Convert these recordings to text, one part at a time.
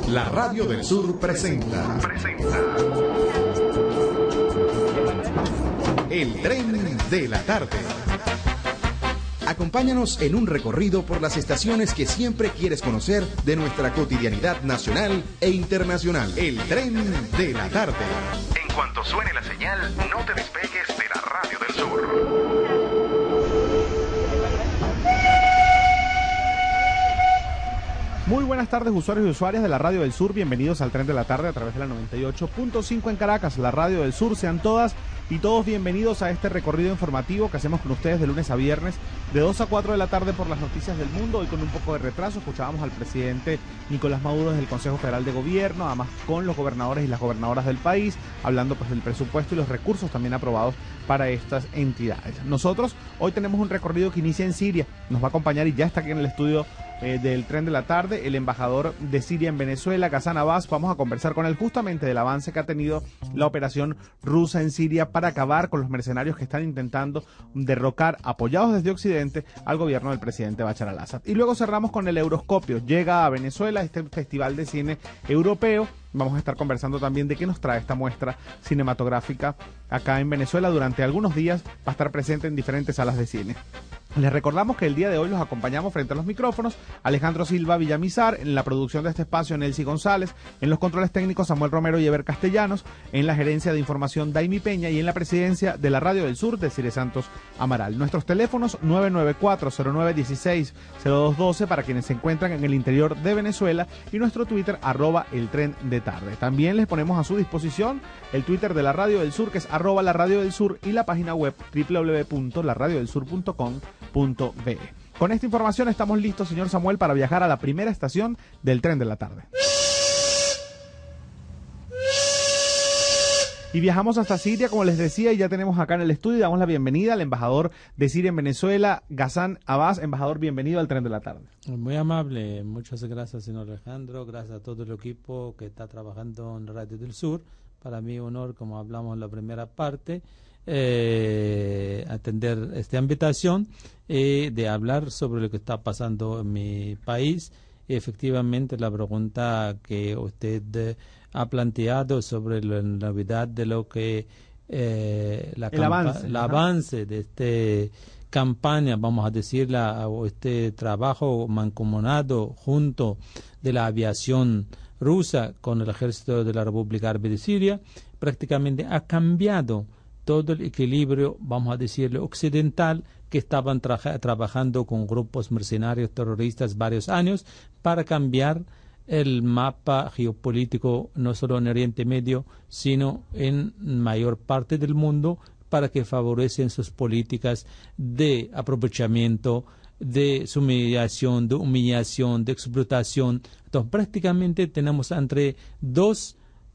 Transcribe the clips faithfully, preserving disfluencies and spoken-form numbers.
La Radio del Sur presenta. Presenta. El tren de la tarde. Acompáñanos en un recorrido por las estaciones que siempre quieres conocer de nuestra cotidianidad nacional e internacional. El tren de la tarde. En cuanto suene la señal, no te despegues de la Radio del Sur. Muy buenas tardes, usuarios y usuarias de la Radio del Sur. Bienvenidos al Tren de la Tarde a través de la noventa y ocho punto cinco en Caracas, la Radio del Sur. Sean todas y todos bienvenidos a este recorrido informativo que hacemos con ustedes de lunes a viernes, de dos a cuatro de la tarde por las noticias del mundo. Hoy con un poco de retraso escuchábamos al presidente Nicolás Maduro desde el Consejo Federal de Gobierno, además con los gobernadores y las gobernadoras del país, hablando pues del presupuesto y los recursos también aprobados para estas entidades. Nosotros hoy tenemos un recorrido que inicia en Siria. Nos va a acompañar y ya está aquí en el estudio eh, del Tren de la Tarde el embajador de Siria en Venezuela, Ghassan Abbas. Vamos a conversar con él justamente del avance que ha tenido la operación rusa en Siria para acabar con los mercenarios que están intentando derrocar, apoyados desde Occidente, al gobierno del presidente Bashar al-Assad. Y luego cerramos con el Euroscopio. Llega a Venezuela este festival de cine europeo. Vamos a estar conversando también de qué nos trae esta muestra cinematográfica acá en Venezuela. Durante algunos días va a estar presente en diferentes salas de cine. Les recordamos que el día de hoy los acompañamos frente a los micrófonos Alejandro Silva Villamizar, en la producción de este espacio Nelcy González, en los controles técnicos Samuel Romero y Eber Castellanos, en la gerencia de información Daimi Peña y en la presidencia de la Radio del Sur de Cire Santos Amaral. Nuestros teléfonos nueve nueve cuatro cero nueve uno seis cero dos uno dos para quienes se encuentran en el interior de Venezuela y nuestro Twitter arroba el tren de tarde. También les ponemos a su disposición el Twitter de la Radio del Sur, que es arroba la Radio del Sur, y la página web doble u doble u doble u punto la radio del sur punto com punto be. Con esta información estamos listos, señor Samuel, para viajar a la primera estación del Tren de la Tarde. Y viajamos hasta Siria, como les decía, y ya tenemos acá en el estudio y damos la bienvenida al embajador de Siria en Venezuela, Ghassan Abbas. Embajador, bienvenido al Tren de la Tarde. Muy amable, muchas gracias, señor Alejandro, gracias a todo el equipo que está trabajando en Radio del Sur. Para mí honor, como hablamos en la primera parte, eh, atender esta invitación y de hablar sobre lo que está pasando en mi país. Y efectivamente, la pregunta que usted eh, ha planteado sobre la novedad de lo que eh, la el avance, el avance de esta campaña, vamos a decirla, o este trabajo mancomunado junto de la aviación rusa con el ejército de la República Árabe de Siria, prácticamente ha cambiado todo el equilibrio, vamos a decirlo, occidental, que estaban tra- trabajando con grupos mercenarios terroristas varios años para cambiar el mapa geopolítico no solo en Oriente Medio, sino en mayor parte del mundo, para que favorecen sus políticas de aprovechamiento, de sumillación, de humillación, de explotación. Entonces, prácticamente tenemos entre dos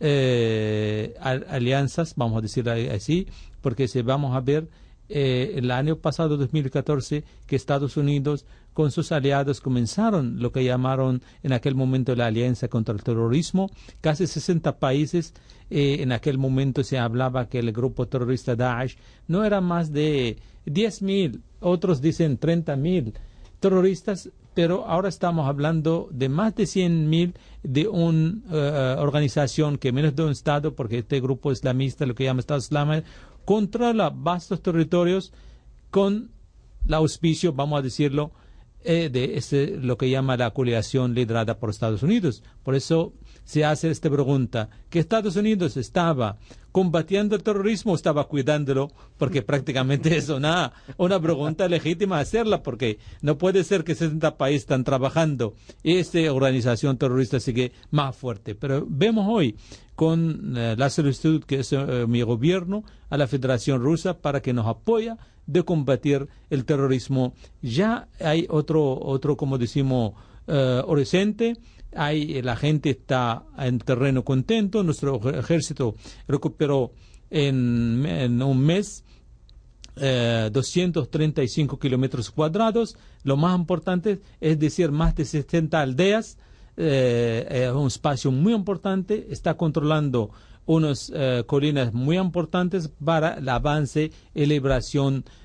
eh, alianzas, vamos a decirlo así, porque si vamos a ver eh, el año pasado, dos mil catorce, que Estados Unidos con sus aliados comenzaron lo que llamaron en aquel momento la Alianza contra el Terrorismo. Casi sesenta países, eh, en aquel momento se hablaba que el grupo terrorista Daesh no era más de diez mil, otros dicen treinta mil terroristas, pero ahora estamos hablando de más de cien mil de una uh, organización que menos de un Estado, porque este grupo islamista, lo que llama Estado Islámico, controla vastos territorios con el auspicio, vamos a decirlo, eh, de este, lo que llama la coalición liderada por Estados Unidos. Por eso se hace esta pregunta, ¿que Estados Unidos estaba combatiendo el terrorismo o estaba cuidándolo? Porque prácticamente es una, una pregunta legítima hacerla, porque no puede ser que sesenta países están trabajando y esta organización terrorista sigue más fuerte. Pero vemos hoy con eh, la solicitud que es eh, mi gobierno a la Federación Rusa para que nos apoya de combatir el terrorismo. Ya hay otro, otro como decimos, eh, horizonte. Hay, la gente está en terreno contento. Nuestro ejército recuperó en, en un mes eh, doscientos treinta y cinco kilómetros cuadrados. Lo más importante es decir, más de setenta aldeas. Eh, es un espacio muy importante. Está controlando unas eh, colinas muy importantes para el avance y liberación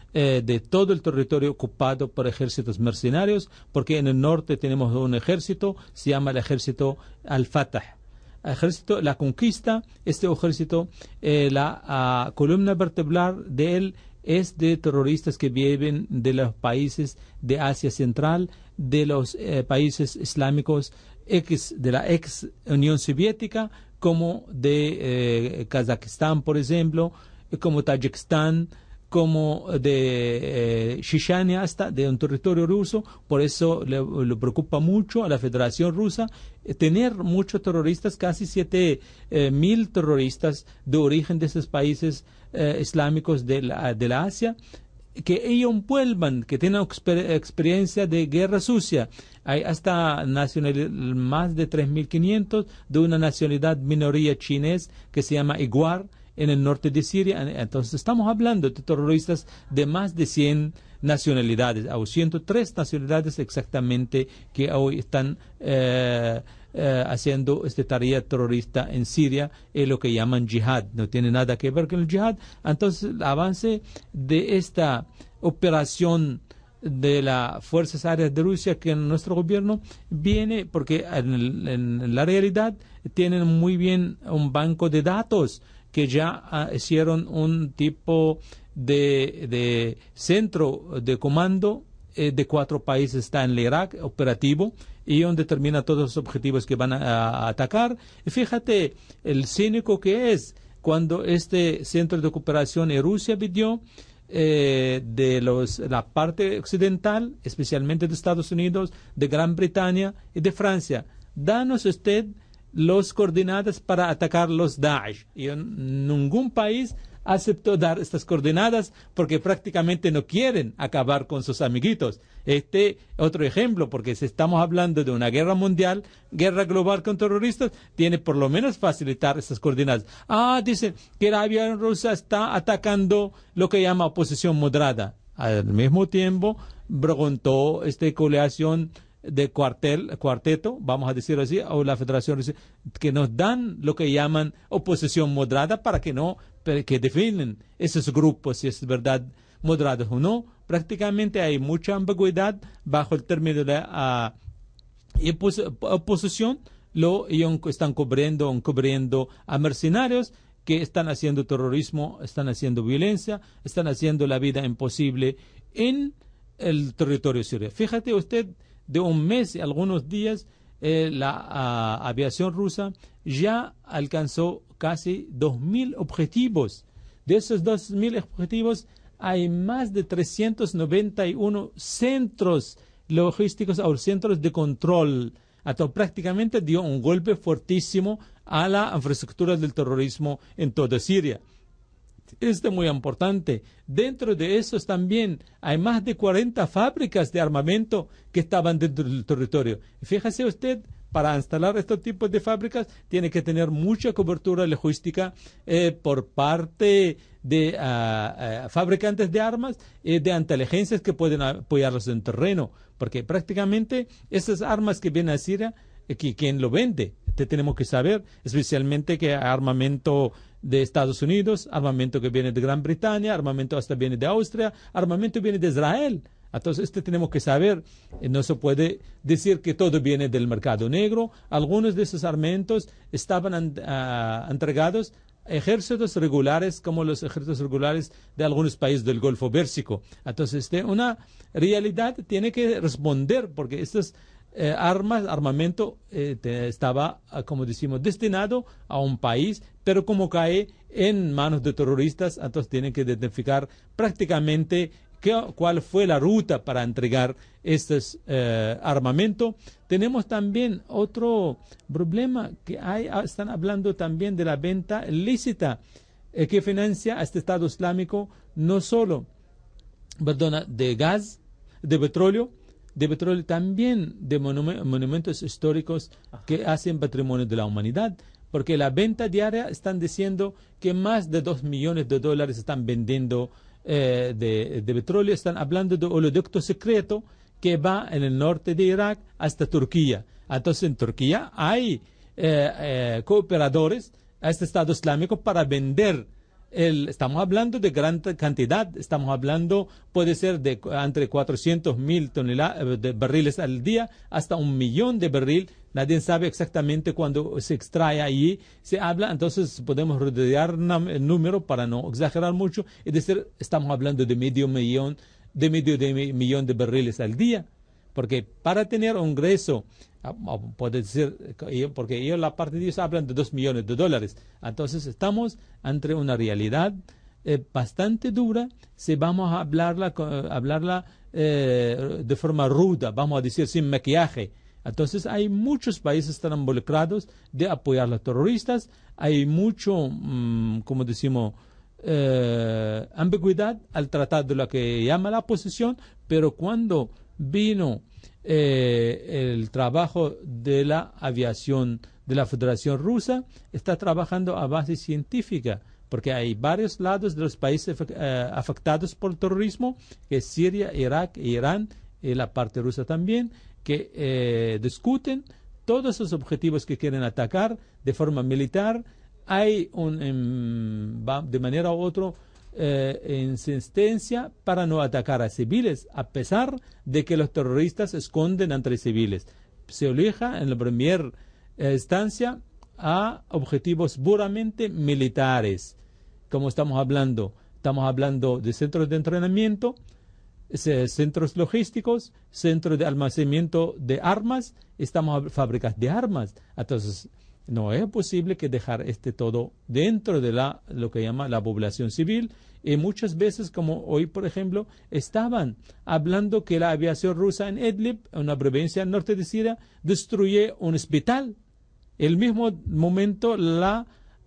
eh, de todo el territorio ocupado por ejércitos mercenarios, porque en el norte tenemos un ejército, se llama el ejército Al-Fatah. Ejército, la conquista, este ejército, eh, la uh, columna vertebral de él es de terroristas que viven de los países de Asia Central, de los eh, países islámicos ex, de la ex Unión Soviética, como de eh, Kazajistán, por ejemplo, como Tayikistán, como de eh, Chechenia, hasta de un territorio ruso. Por eso le, le preocupa mucho a la Federación Rusa eh, tener muchos terroristas, casi siete eh, mil terroristas de origen de esos países eh, islámicos de la, de la Asia, que ellos vuelvan, que tengan exper experiencia de guerra sucia. Hay hasta más de tres mil quinientos de una nacionalidad minoría chinés que se llama Iguar, en el norte de Siria. Entonces estamos hablando de terroristas de más de cien nacionalidades, o ciento tres nacionalidades exactamente, que hoy están eh, eh, haciendo esta tarea terrorista en Siria, es lo que llaman yihad, no tiene nada que ver con el yihad. Entonces el avance de esta operación de las Fuerzas Aéreas de Rusia, que en nuestro gobierno viene porque en, el, en la realidad tienen muy bien un banco de datos, que ya uh, hicieron un tipo de, de centro de comando eh, de cuatro países, está en el Irak operativo, y donde determina todos los objetivos que van a, a atacar. Y fíjate el cínico que es cuando este centro de cooperación en Rusia pidió eh, de los, la parte occidental, especialmente de Estados Unidos, de Gran Bretaña y de Francia, danos usted los coordenadas para atacar los Daesh. Y ningún país aceptó dar estas coordenadas porque prácticamente no quieren acabar con sus amiguitos. Este otro ejemplo, porque si estamos hablando de una guerra mundial, guerra global con terroristas, tiene por lo menos facilitar estas coordenadas. Ah, dicen que la aviación rusa está atacando lo que llama oposición moderada. Al mismo tiempo, preguntó esta coalición de cuartel, cuarteto, vamos a decir así, o la Federación Rusa, que nos dan lo que llaman oposición moderada para que no, que definen esos grupos si es verdad moderados o no. Prácticamente hay mucha ambigüedad bajo el término de la uh, oposición. Lo están cubriendo, cubriendo a mercenarios que están haciendo terrorismo, están haciendo violencia, están haciendo la vida imposible en el territorio sirio. Fíjate usted, de un mes y algunos días, eh, la uh, aviación rusa ya alcanzó casi dos mil objetivos. De esos dos mil objetivos hay más de trescientos noventa y uno centros logísticos o centros de control. Entonces, prácticamente dio un golpe fuertísimo a la infraestructura del terrorismo en toda Siria. Esto es muy importante. Dentro de esos también hay más de cuarenta fábricas de armamento que estaban dentro del territorio. Fíjese usted, para instalar estos tipos de fábricas tiene que tener mucha cobertura logística eh, por parte de uh, uh, fabricantes de armas y eh, de inteligencias que pueden apoyarlos en terreno, porque prácticamente esas armas que vienen a Siria, eh, ¿quién lo vende? Te tenemos que saber, especialmente que hay armamento de Estados Unidos, armamento que viene de Gran Bretaña, armamento hasta viene de Austria, armamento viene de Israel. Entonces, este tenemos que saber, eh, no se puede decir que todo viene del mercado negro. Algunos de esos armamentos estaban uh, entregados a ejércitos regulares, como los ejércitos regulares de algunos países del Golfo Pérsico. Entonces, este, una realidad tiene que responder, porque estos eh, armas, armamento, eh, te, estaba, como decimos, destinado a un país, pero como cae en manos de terroristas, entonces tienen que identificar prácticamente ¿Qué, cuál fue la ruta para entregar estos eh, armamentos. Tenemos también otro problema que hay, están hablando también de la venta ilícita eh, que financia a este Estado Islámico, no solo perdona, de gas, de petróleo, de petróleo también de monumentos, monumentos históricos que hacen patrimonio de la humanidad. Porque la venta diaria están diciendo que más de dos millones de dólares están vendiendo Eh, de, de petróleo. Están hablando de oleoducto secreto que va en el norte de Irak hasta Turquía. Entonces en Turquía hay eh, eh, cooperadores a este Estado Islámico para vender El, estamos hablando de gran cantidad, estamos hablando, puede ser de entre cuatrocientos mil toneladas de barriles al día hasta un millón de barriles. Nadie sabe exactamente cuándo se extrae allí, se habla, entonces podemos rodear el número para no exagerar mucho, es decir, estamos hablando de medio millón, de medio de millón de barriles al día, porque para tener un ingreso, puede decir, porque ellos, la parte de ellos hablan de dos millones de dólares, entonces estamos ante una realidad eh, bastante dura, si vamos a hablarla, hablarla eh, de forma ruda, vamos a decir sin maquillaje. Entonces hay muchos países que están involucrados de apoyar a los terroristas, hay mucho, mmm, como decimos, eh, ambigüedad al tratar de lo que llama la oposición, pero cuando vino eh, el trabajo de la aviación de la Federación Rusa, está trabajando a base científica, porque hay varios lados de los países eh, afectados por el terrorismo, que es Siria, Irak, Irán y la parte rusa también, que eh, discuten todos esos objetivos que quieren atacar de forma militar. Hay un, en, de manera u otra eh, insistencia para no atacar a civiles, a pesar de que los terroristas esconden entre civiles. Se elija en la primera eh, instancia a objetivos puramente militares. Como estamos hablando, estamos hablando de centros de entrenamiento, centros logísticos, centros de almacenamiento de armas, estamos a fábricas de armas. Entonces, no es posible que dejar este todo dentro de la lo que llama la población civil. Y muchas veces, como hoy, por ejemplo, estaban hablando que la aviación rusa en Idlib, una provincia al norte de Siria, destruye un hospital. El mismo momento, la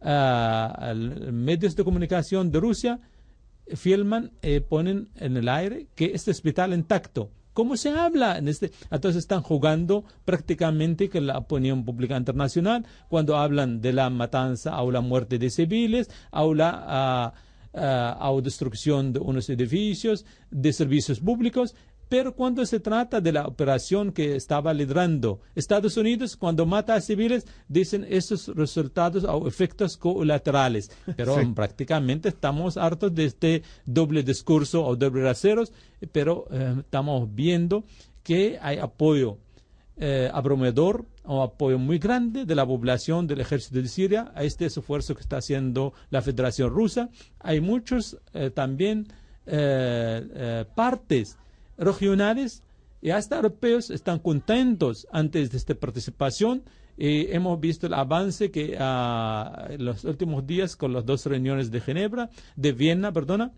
uh, medios de comunicación de Rusia filman, eh, ponen en el aire que este hospital intacto. ¿Cómo se habla en este? Entonces están jugando prácticamente con la opinión pública internacional cuando hablan de la matanza o la muerte de civiles o la uh, uh, o destrucción de unos edificios, de servicios públicos. Pero cuando se trata de la operación que estaba liderando Estados Unidos, cuando mata a civiles, dicen esos resultados o efectos colaterales. Pero sí, prácticamente estamos hartos de este doble discurso o doble raseros, pero eh, estamos viendo que hay apoyo eh, abrumador o apoyo muy grande de la población del ejército de Siria a este esfuerzo que está haciendo la Federación Rusa. Hay muchos eh, también eh, eh, partes regionales y hasta europeos están contentos antes de esta participación. Y hemos visto el avance que uh, en los últimos días con las dos reuniones de Ginebra, de Viena, perdona,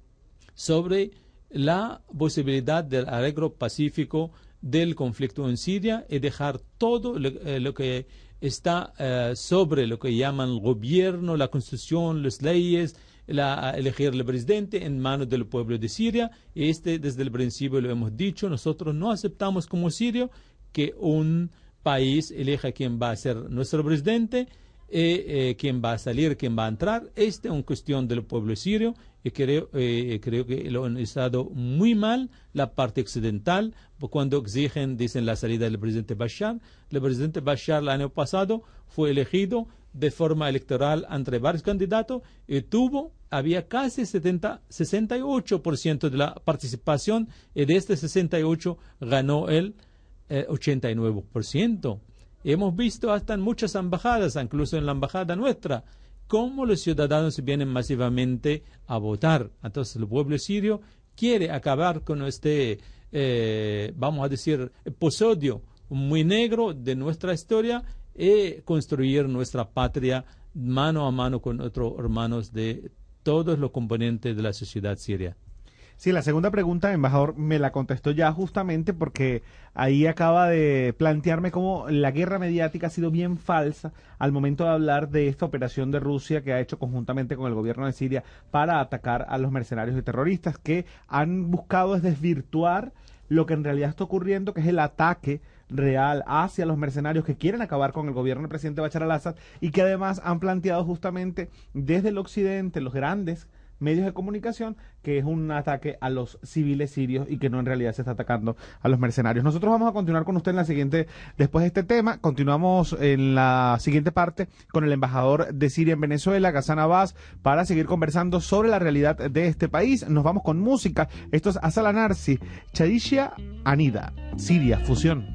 sobre la posibilidad del arreglo pacífico del conflicto en Siria y dejar todo lo, eh, lo que está eh, sobre lo que llaman el gobierno, la constitución, las leyes, la, elegir el presidente en manos del pueblo de Siria. Y este, desde el principio lo hemos dicho, nosotros no aceptamos como sirio que un país elija quién va a ser nuestro presidente, eh, eh, quién va a salir, quién va a entrar. Esta es una cuestión del pueblo sirio y creo, eh, creo que lo han estado muy mal la parte occidental cuando exigen, dicen, la salida del presidente Bashar. El presidente Bashar el año pasado fue elegido de forma electoral entre varios candidatos y tuvo, había casi setenta, sesenta y ocho por ciento de la participación y de este sesenta y ocho por ciento ganó él eh, ochenta y nueve por ciento. Hemos visto hasta en muchas embajadas, incluso en la embajada nuestra, cómo los ciudadanos vienen masivamente a votar. Entonces el pueblo sirio quiere acabar con este, eh, vamos a decir, episodio muy negro de nuestra historia y construir nuestra patria mano a mano con otros hermanos de todos los componentes de la sociedad siria. Sí, la segunda pregunta, embajador, me la contestó ya justamente porque ahí acaba de plantearme cómo la guerra mediática ha sido bien falsa al momento de hablar de esta operación de Rusia que ha hecho conjuntamente con el gobierno de Siria para atacar a los mercenarios y terroristas que han buscado es desvirtuar lo que en realidad está ocurriendo, que es el ataque real hacia los mercenarios que quieren acabar con el gobierno del presidente Bashar al-Assad y que además han planteado justamente desde el occidente, los grandes medios de comunicación que es un ataque a los civiles sirios y que no en realidad se está atacando a los mercenarios. Nosotros vamos a continuar con usted en la siguiente, después de este tema, continuamos en la siguiente parte con el embajador de Siria en Venezuela, Ghassan Abbas, para seguir conversando sobre la realidad de este país. Nos vamos con música. Esto es Asal Narsi, Chadisha Anida, Siria, fusión.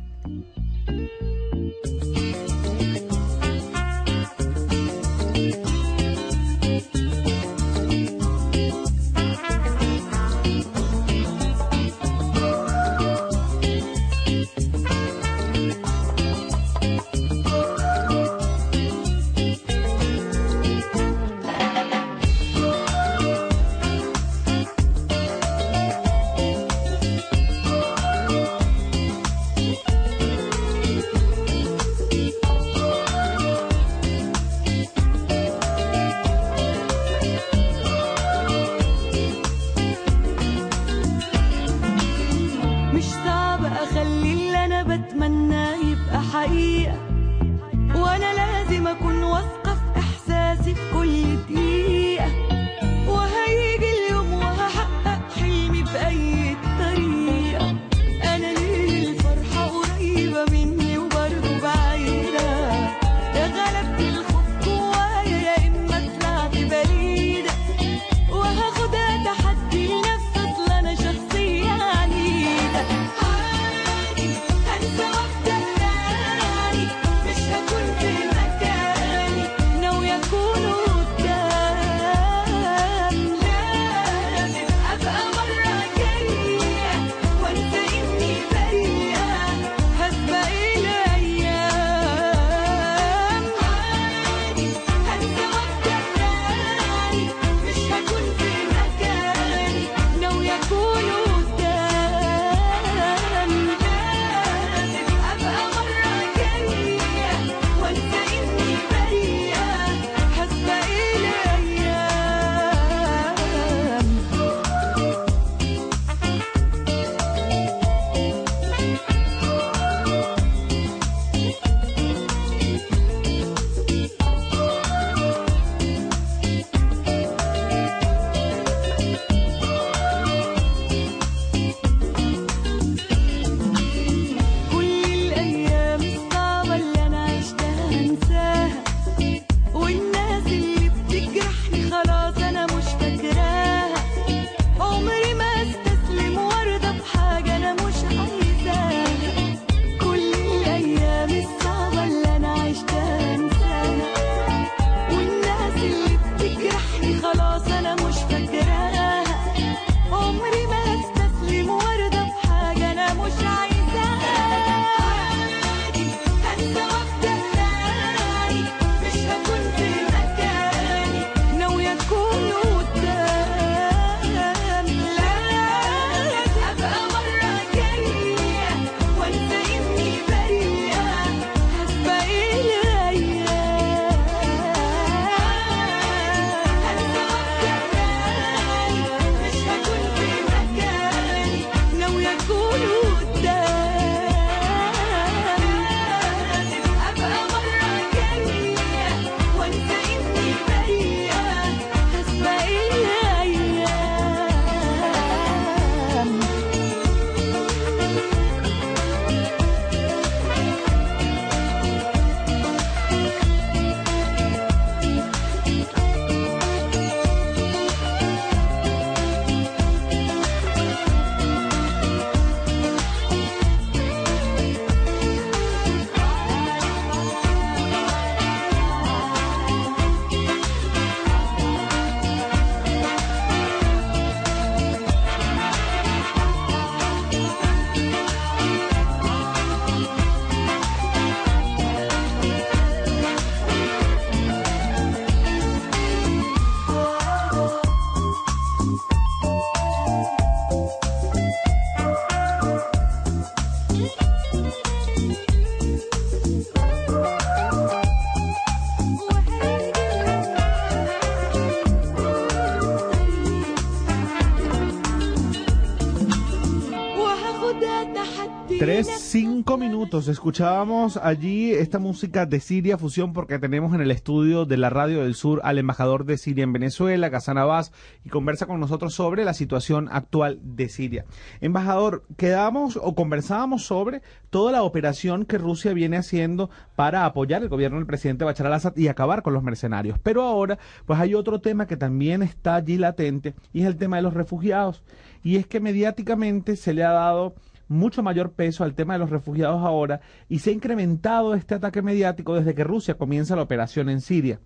تحدي Tres, cinco minutos. Escuchábamos allí esta música de Siria Fusión porque tenemos en el estudio de la Radio del Sur al embajador de Siria en Venezuela, Ghassan Abbas, y conversa con nosotros sobre la situación actual de Siria. Embajador, quedamos o conversábamos sobre toda la operación que Rusia viene haciendo para apoyar el gobierno del presidente Bashar al-Assad y acabar con los mercenarios. Pero ahora, pues hay otro tema que también está allí latente y es el tema de los refugiados. Y es que mediáticamente se le ha dado mucho mayor peso al tema de los refugiados ahora y se ha incrementado este ataque mediático desde que Rusia comienza la operación en Siria.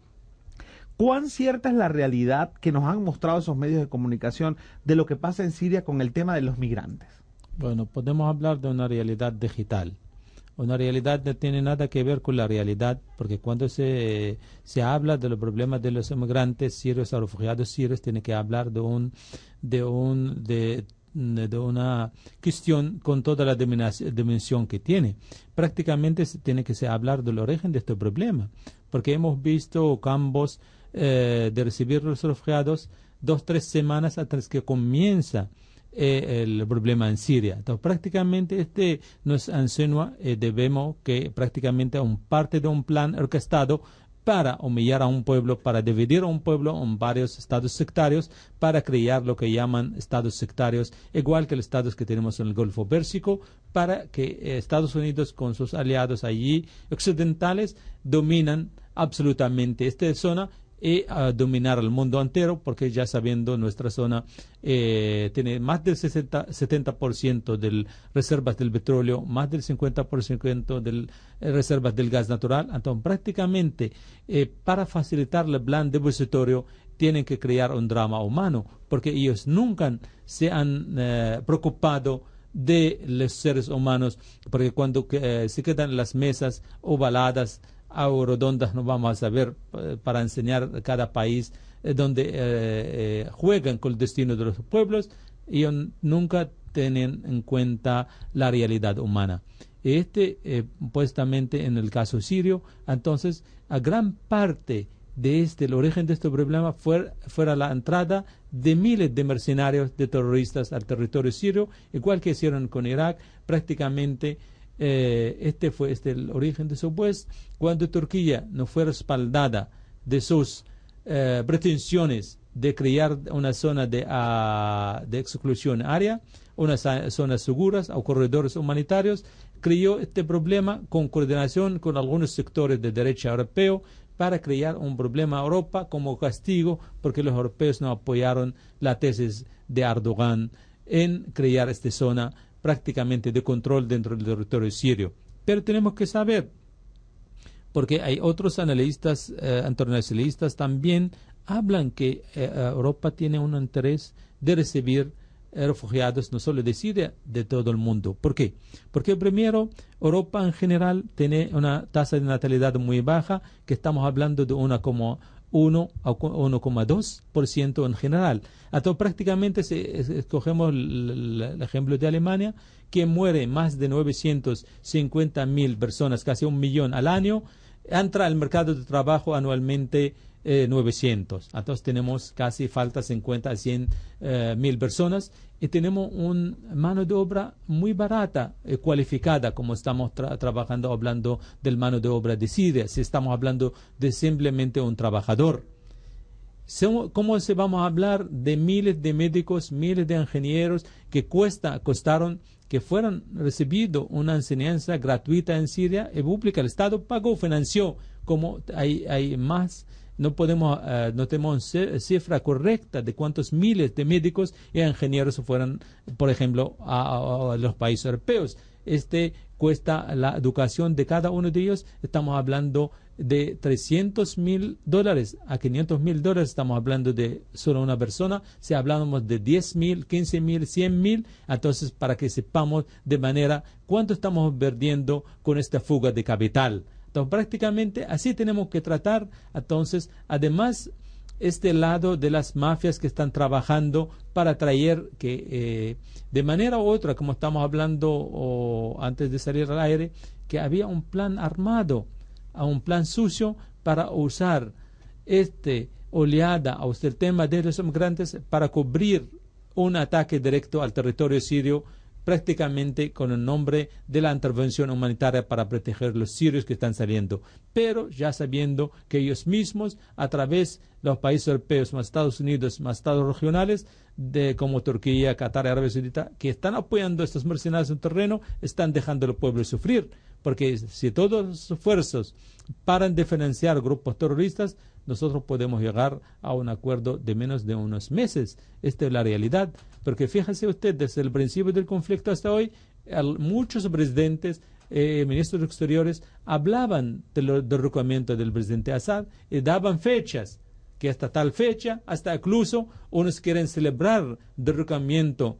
¿Cuán cierta es la realidad que nos han mostrado esos medios de comunicación de lo que pasa en Siria con el tema de los migrantes? Bueno, podemos hablar de una realidad digital. Una realidad no tiene nada que ver con la realidad, porque cuando se, se habla de los problemas de los inmigrantes sirios o refugiados sirios, tiene que hablar de un de un de de una cuestión con toda la dimensión que tiene. Prácticamente se tiene que se hablar del origen de este problema, porque hemos visto campos eh, de recibir los refugiados dos, tres semanas antes que comienza eh, el problema en Siria. Entonces, prácticamente este nos insinúa, eh, debemos que prácticamente un parte de un plan orquestado para humillar a un pueblo, para dividir a un pueblo en varios estados sectarios, para crear lo que llaman estados sectarios, igual que los estados que tenemos en el Golfo Pérsico, para que eh, Estados Unidos con sus aliados allí occidentales dominan absolutamente esta zona y uh, dominar el mundo entero, porque ya sabiendo nuestra zona eh, tiene más del sesenta, setenta por ciento de las reservas del petróleo, más del cincuenta por ciento de las eh, reservas del gas natural. Entonces prácticamente eh, para facilitar el plan depositorio tienen que crear un drama humano, porque ellos nunca se han eh, preocupado de los seres humanos, porque cuando eh, se quedan las mesas ovaladas o redondas, no vamos a saber eh, para enseñar a cada país eh, donde eh, eh, juegan con el destino de los pueblos, y nunca tienen en cuenta la realidad humana. Este, eh, puestamente en el caso sirio, entonces, a gran parte de este, el origen de este problema fue, fuera la entrada de miles de mercenarios, de terroristas al territorio sirio, igual que hicieron con Irak, prácticamente. Eh, este fue este el origen de su pues, cuando Turquía no fue respaldada de sus eh, pretensiones de crear una zona de, uh, de exclusión área, unas zonas seguras o corredores humanitarios, creó este problema con coordinación con algunos sectores de derecha europeo para crear un problema a Europa como castigo porque los europeos no apoyaron la tesis de Erdogan en crear esta zona prácticamente de control dentro del territorio sirio. Pero tenemos que saber, porque hay otros analistas eh, internacionalistas también hablan que eh, Europa tiene un interés de recibir eh, refugiados no solo de Siria, de todo el mundo. ¿Por qué? Porque primero, Europa en general tiene una tasa de natalidad muy baja, que estamos hablando de una como uno a uno coma dos por ciento en general. Entonces, prácticamente, si escogemos el, el ejemplo de Alemania, que muere más de novecientos cincuenta mil personas, casi un millón al año, entra al mercado de trabajo anualmente eh, novecientos. Entonces, tenemos casi falta cincuenta a cien mil personas y tenemos una mano de obra muy barata, eh, cualificada, como estamos tra trabajando, hablando del mano de obra de Siria, si estamos hablando de simplemente un trabajador. ¿Cómo se vamos a hablar de miles de médicos, miles de ingenieros que cuesta, costaron, que fueron recibidos una enseñanza gratuita en Siria y pública? El Estado pagó, financió, como hay, hay más. No podemos, uh, no tenemos cifra correcta de cuántos miles de médicos y ingenieros fueron, por ejemplo, a, a, a los países europeos. Este cuesta la educación de cada uno de ellos. Estamos hablando de trescientos mil dólares a quinientos mil dólares. Estamos hablando de solo una persona. Si hablamos de diez mil, quince mil, cien mil, entonces para que sepamos de manera cuánto estamos perdiendo con esta fuga de capital. Entonces, prácticamente así tenemos que tratar. Entonces, además, este lado de las mafias que están trabajando para traer que, eh, de manera u otra, como estamos hablando o, antes de salir al aire, que había un plan armado, un plan sucio para usar este oleada o este tema de los inmigrantes para cubrir un ataque directo al territorio sirio prácticamente con el nombre de la intervención humanitaria para proteger a los sirios que están saliendo, pero ya sabiendo que ellos mismos, a través de los países europeos, más Estados Unidos, más estados regionales, de como Turquía, Qatar y Arabia Saudita, que están apoyando a estos mercenarios en terreno, están dejando al pueblo sufrir, porque si todos los esfuerzos paran de financiar grupos terroristas, nosotros podemos llegar a un acuerdo de menos de unos meses. Esta es la realidad, porque fíjense usted, desde el principio del conflicto hasta hoy, el, muchos presidentes, eh, ministros exteriores, hablaban del derrocamiento del presidente Assad y daban fechas, que hasta tal fecha, hasta incluso unos quieren celebrar el derrocamiento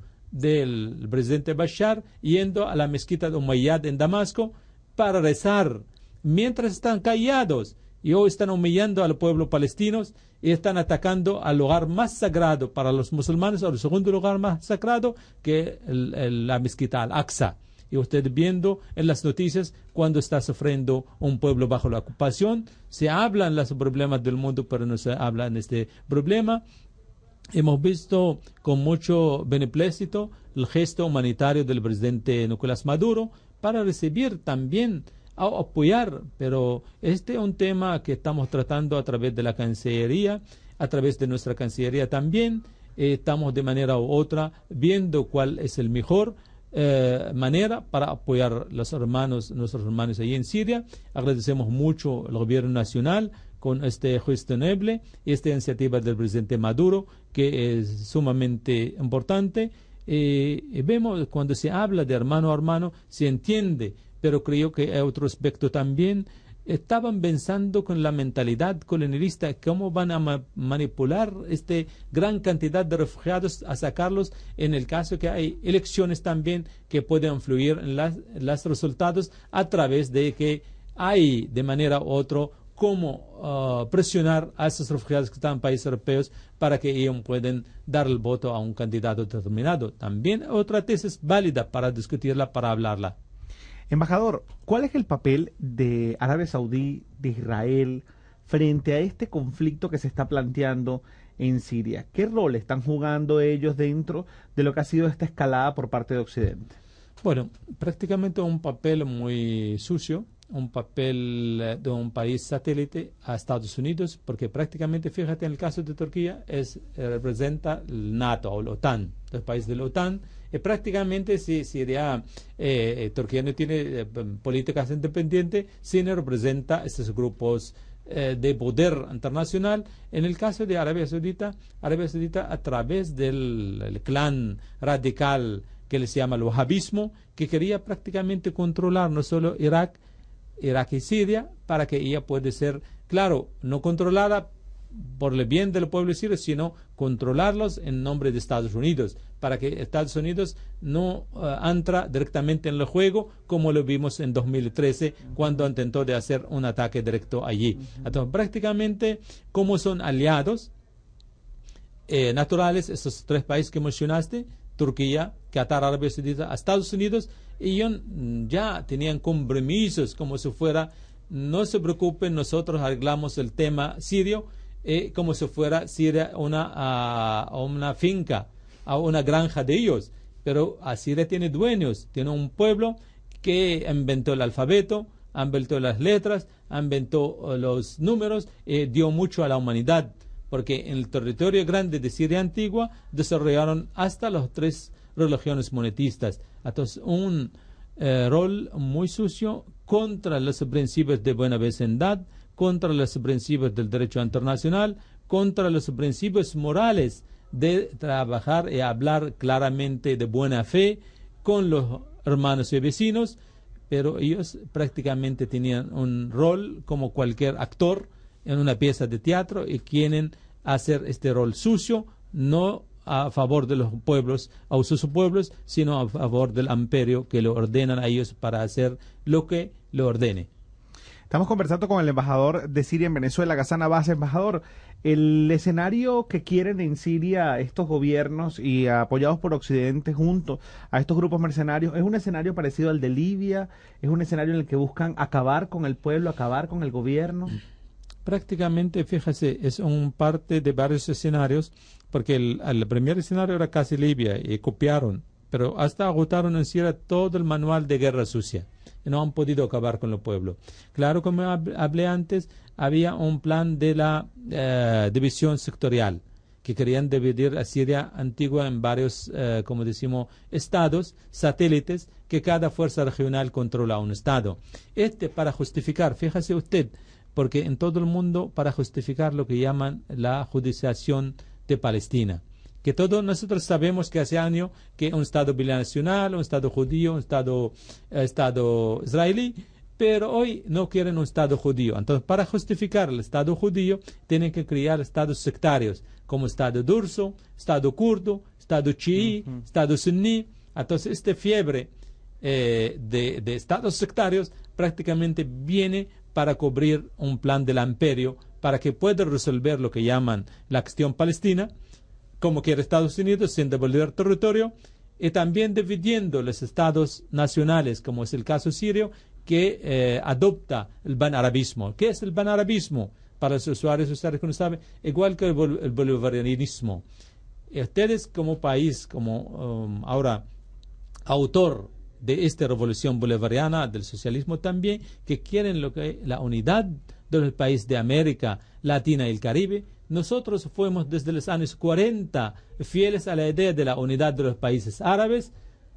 del presidente Bashar yendo a la mezquita de Umayyad en Damasco para rezar, mientras están callados y hoy están humillando al pueblo palestino y están atacando al lugar más sagrado para los musulmanes, al segundo lugar más sagrado que el, el, la mezquita Al-Aqsa. Y usted viendo en las noticias cuando está sufriendo un pueblo bajo la ocupación, se hablan los problemas del mundo, pero no se habla de este problema. Hemos visto con mucho beneplácito el gesto humanitario del presidente Nicolás Maduro para recibir también, a apoyar, pero este es un tema que estamos tratando a través de la Cancillería, a través de nuestra Cancillería también. Eh, estamos de manera u otra viendo cuál es el mejor Eh, manera para apoyar a los hermanos, nuestros hermanos allí en Siria. Agradecemos mucho al gobierno nacional con este gesto noble y esta iniciativa del presidente Maduro, que es sumamente importante. Eh, y vemos cuando se habla de hermano a hermano, se entiende, pero creo que hay otro aspecto también. Estaban pensando con la mentalidad colonialista cómo van a ma manipular esta gran cantidad de refugiados a sacarlos en el caso que hay elecciones también que pueden influir en las, los resultados a través de que hay de manera u otra cómo uh, presionar a esos refugiados que están en países europeos para que ellos puedan dar el voto a un candidato determinado. También otra tesis válida para discutirla, para hablarla. Embajador, ¿cuál es el papel de Arabia Saudí, de Israel, frente a este conflicto que se está planteando en Siria? ¿Qué rol están jugando ellos dentro de lo que ha sido esta escalada por parte de Occidente? Bueno, prácticamente un papel muy sucio, un papel de un país satélite a Estados Unidos, porque prácticamente, fíjate, en el caso de Turquía, es, representa el NATO o la OTAN, los países de la OTAN. Eh, prácticamente si, si ya, eh, Turquía no tiene eh, políticas independientes, sino representa estos grupos eh, de poder internacional. En el caso de Arabia Saudita, Arabia Saudita a través del el clan radical que les llama el wahabismo, que quería prácticamente controlar no solo Irak, Irak y Siria, para que ella pueda ser, claro, no controlada por el bien del pueblo sirio, sino controlarlos en nombre de Estados Unidos, para que Estados Unidos no uh, entra directamente en el juego, como lo vimos en dos mil trece, cuando intentó de hacer un ataque directo allí. Entonces, prácticamente, como son aliados eh, naturales, estos tres países que mencionaste, Turquía, Qatar, Arabia Saudita, Estados Unidos, ellos ya tenían compromisos como si fuera, no se preocupen, nosotros arreglamos el tema sirio, eh, como si fuera Siria una, uh, una finca, a una granja de ellos, pero a Siria tiene dueños, tiene un pueblo que inventó el alfabeto, inventó las letras, inventó uh, los números, eh, dio mucho a la humanidad, porque en el territorio grande de Siria antigua desarrollaron hasta las tres religiones monetistas. Entonces, un eh, rol muy sucio contra los principios de buena vecindad, contra los principios del derecho internacional, contra los principios morales de trabajar y hablar claramente de buena fe con los hermanos y vecinos, pero ellos prácticamente tenían un rol como cualquier actor en una pieza de teatro y quieren hacer este rol sucio, no a favor de los pueblos, a sus pueblos, sino a favor del imperio que lo ordenan a ellos para hacer lo que lo ordene. Estamos conversando con el embajador de Siria en Venezuela, Ghassan Abbas. Embajador, el escenario que quieren en Siria estos gobiernos y apoyados por Occidente junto a estos grupos mercenarios, ¿es un escenario parecido al de Libia? ¿Es un escenario en el que buscan acabar con el pueblo, acabar con el gobierno? Prácticamente, fíjese, es un parte de varios escenarios, porque el, el primer escenario era casi Libia y copiaron pero hasta agotaron en Siria todo el manual de guerra sucia. Y no han podido acabar con el pueblo. Claro, como hablé antes, había un plan de la eh, división sectorial, que querían dividir a Siria antigua en varios, eh, como decimos, estados, satélites, que cada fuerza regional controla un estado. Este para justificar, fíjese usted, porque en todo el mundo para justificar lo que llaman la judiciación de Palestina, que todos nosotros sabemos que hace años que un estado binacional, un estado judío, un estado, eh, estado israelí, pero hoy no quieren un estado judío. Entonces, para justificar el estado judío, tienen que crear estados sectarios, como estado durso, estado kurdo, estado chií, uh-huh. estado suní. Entonces, esta fiebre eh, de, de estados sectarios prácticamente viene para cubrir un plan del imperio, para que pueda resolver lo que llaman la cuestión palestina, como quiere Estados Unidos, sin devolver territorio, y también dividiendo los estados nacionales, como es el caso sirio, que eh, adopta el panarabismo. ¿Qué es el panarabismo? Para los usuarios, ustedes que no saben, igual que el, bol el bolivarianismo. Y ustedes como país, como um, ahora autor de esta revolución bolivariana, del socialismo también, que quieren lo que la unidad de los países de América Latina y el Caribe, nosotros fuimos desde los años cuarenta fieles a la idea de la unidad de los países árabes,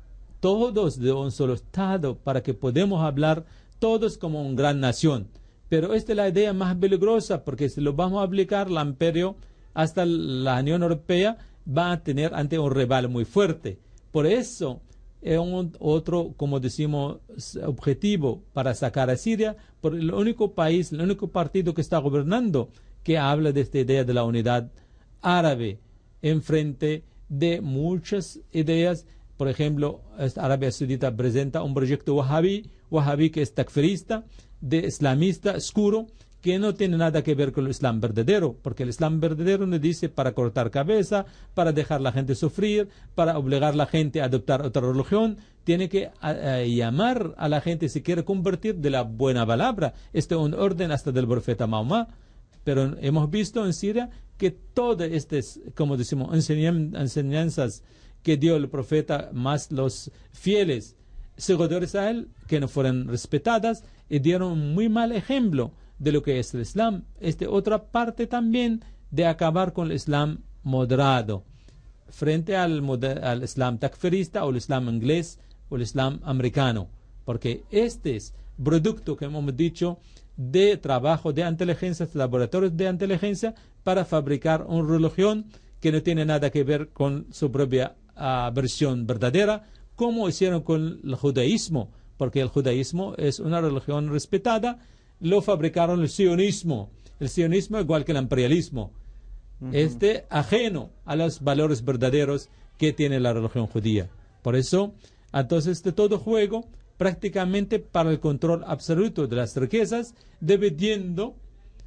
todos de un solo Estado, para que podamos hablar todos como una gran nación. Pero esta es la idea más peligrosa, porque si lo vamos a aplicar, el imperio, hasta la Unión Europea, va a tener ante un rival muy fuerte. Por eso, es un otro, como decimos, objetivo para sacar a Siria, por el único país, el único partido que está gobernando, que habla de esta idea de la unidad árabe, en frente de muchas ideas. Por ejemplo, Arabia Saudita presenta un proyecto wahabí, wahabí que es takfirista, de islamista oscuro, que no tiene nada que ver con el Islam verdadero, porque el Islam verdadero nos dice para cortar cabeza, para dejar a la gente sufrir, para obligar a la gente a adoptar otra religión, tiene que a, a llamar a la gente si quiere convertir de la buena palabra. Este es un orden hasta del profeta Mahoma. Pero hemos visto en Siria que todas estas, como decimos, enseñan, enseñanzas que dio el profeta, más los fieles seguidores a él, que no fueron respetadas, y dieron un muy mal ejemplo de lo que es el Islam. Esta otra parte también de acabar con el Islam moderado, frente al, al Islam takfirista o el Islam inglés o el Islam americano, porque este es producto que hemos dicho de trabajo de inteligencia, laboratorios de inteligencia, para fabricar una religión que no tiene nada que ver con su propia uh, versión verdadera, como hicieron con el judaísmo, porque el judaísmo es una religión respetada, lo fabricaron el sionismo, el sionismo igual que el imperialismo, uh-huh. este ajeno a los valores verdaderos que tiene la religión judía. Por eso, entonces, de todo juego, prácticamente para el control absoluto de las riquezas, dividiendo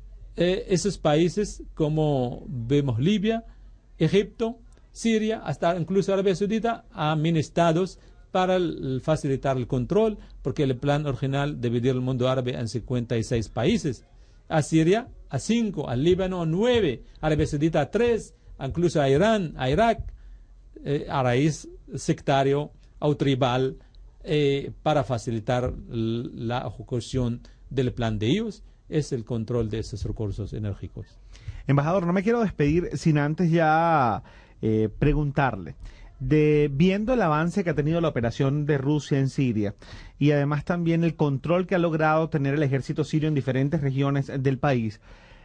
eh, esos países como vemos Libia, Egipto, Siria, hasta incluso Arabia Saudita, a mini estados para el, facilitar el control, porque el plan original dividir el mundo árabe en cincuenta y seis países, a Siria a cinco, al Líbano a nueve, a Arabia Saudita a tres, incluso a Irán, a Irak, eh, a raíz sectario o tribal, Eh, para facilitar la ejecución del plan de ellos, es el control de esos recursos enérgicos. Embajador, no me quiero despedir sin antes ya eh, preguntarle, de viendo el avance que ha tenido la operación de Rusia en Siria y además también el control que ha logrado tener el ejército sirio en diferentes regiones del país,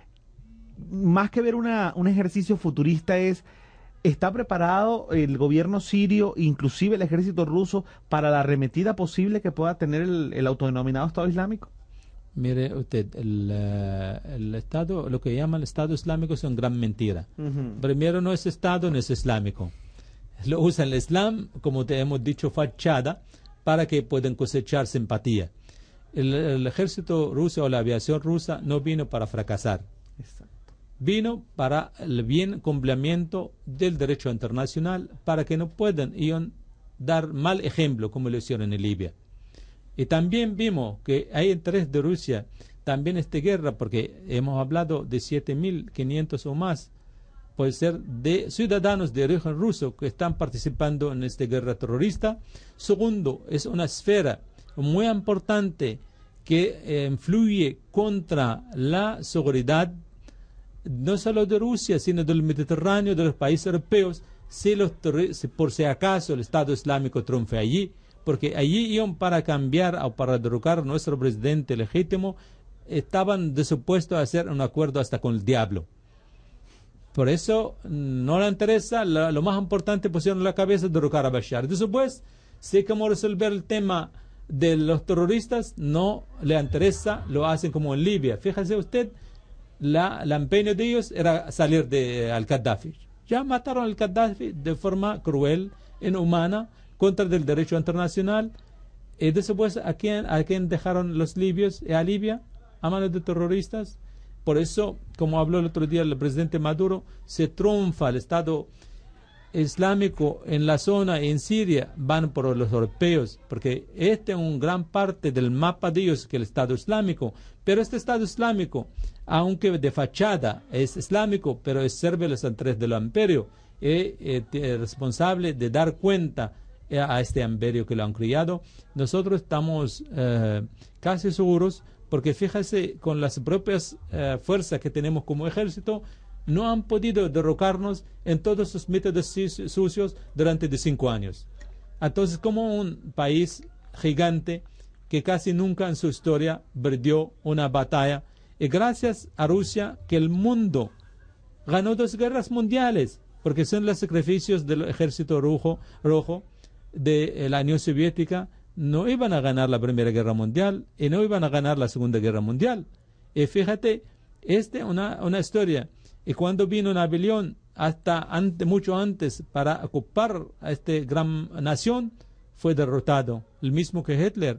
más que ver una, un ejercicio futurista es... ¿Está preparado el gobierno sirio, inclusive el ejército ruso, para la arremetida posible que pueda tener el, el autodenominado Estado Islámico? Mire usted, el, el Estado, lo que llaman el Estado Islámico es una gran mentira. Uh-huh. Primero, no es Estado, no es islámico. Lo usan el Islam, como te hemos dicho, fachada, para que puedan cosechar simpatía. El, el ejército ruso o la aviación rusa no vino para fracasar. Exacto. Vino para el bien cumplimiento del derecho internacional, para que no puedan ellos dar mal ejemplo como lo hicieron en Libia. Y también vimos que hay interés de Rusia también esta guerra, porque hemos hablado de siete mil quinientos o más puede ser de ciudadanos de origen ruso que están participando en esta guerra terrorista. Segundo, es una esfera muy importante que eh, influye contra la seguridad no solo de Rusia, sino del Mediterráneo, de los países europeos, si, los si por si acaso el Estado Islámico triunfe allí, porque allí iban para cambiar o para derrocar a nuestro presidente legítimo, estaban dispuestos a hacer un acuerdo hasta con el diablo. Por eso no le interesa, lo, lo más importante pusieron en la cabeza de derrocar a Bashar. Después, sé cómo resolver el tema de los terroristas, no le interesa, lo hacen como en Libia. Fíjese usted, la, la empeño de ellos era salir de al-Qaddafi. Ya mataron al Qaddafi de forma cruel, inhumana, contra el derecho internacional. Y después, ¿a quién, a quién dejaron los libios? ¿A Libia? ¿A manos de terroristas? Por eso, como habló el otro día el presidente Maduro, se triunfa el Estado Islámico en la zona, en Siria, van por los europeos, porque este es una gran parte del mapa de ellos, que el Estado Islámico. Pero este Estado Islámico, aunque de fachada es islámico, pero es sirve a los intereses del imperio, es eh, responsable de dar cuenta eh, a este imperio que lo han criado. Nosotros estamos eh, casi seguros, porque fíjese, con las propias eh, fuerzas que tenemos como ejército, no han podido derrocarnos en todos sus métodos sucios durante de cinco años. Entonces, como un país gigante que casi nunca en su historia perdió una batalla, y gracias a Rusia que el mundo ganó dos guerras mundiales, porque son los sacrificios del ejército rojo, rojo de la Unión Soviética, no iban a ganar la Primera Guerra Mundial y no iban a ganar la Segunda Guerra Mundial. Y fíjate, esta es una, una historia. Y cuando vino Napoleón, hasta ante, mucho antes, para ocupar a esta gran nación, fue derrotado. El mismo que Hitler,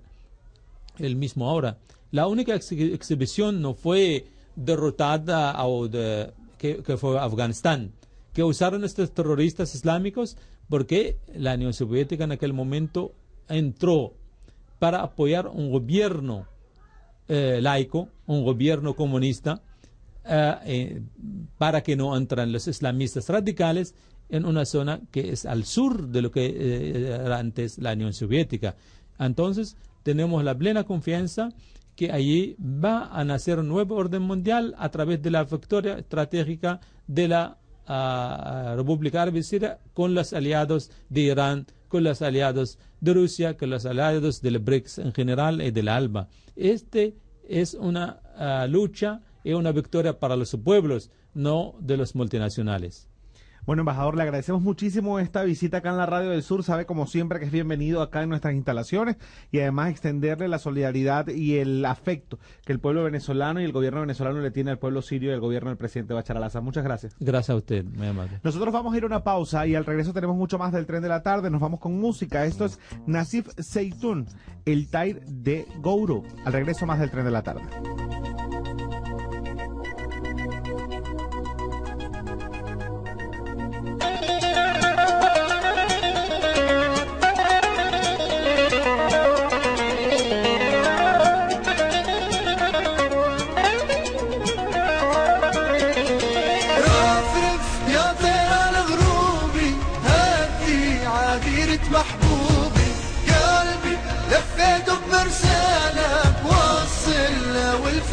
el mismo ahora. La única ex exhibición no fue derrotada o de, que, que fue Afganistán, que usaron estos terroristas islámicos porque la Unión Soviética en aquel momento entró para apoyar un gobierno eh, laico, un gobierno comunista, eh, eh, para que no entran los islamistas radicales en una zona que es al sur de lo que eh, era antes la Unión Soviética. Entonces tenemos la plena confianza que allí va a nacer un nuevo orden mundial a través de la victoria estratégica de la uh, República Árabe Siria con los aliados de Irán, con los aliados de Rusia, con los aliados del BRICS en general y del ALBA. Este es una uh, lucha y una victoria para los pueblos, no de los multinacionales. Bueno, embajador, le agradecemos muchísimo esta visita acá en la Radio del Sur. Sabe, como siempre, que es bienvenido acá en nuestras instalaciones, y además extenderle la solidaridad y el afecto que el pueblo venezolano y el gobierno venezolano le tiene al pueblo sirio y al gobierno del presidente Bashar al-Assad. Muchas gracias. Gracias a usted, muy amable. Nosotros vamos a ir a una pausa y al regreso tenemos mucho más del Tren de la Tarde. Nos vamos con música. Esto es Nasif Seitún, el Tair de Gouro. Al regreso, más del Tren de la Tarde. محبوبي قلبي لفيته بمرسالك وصل والف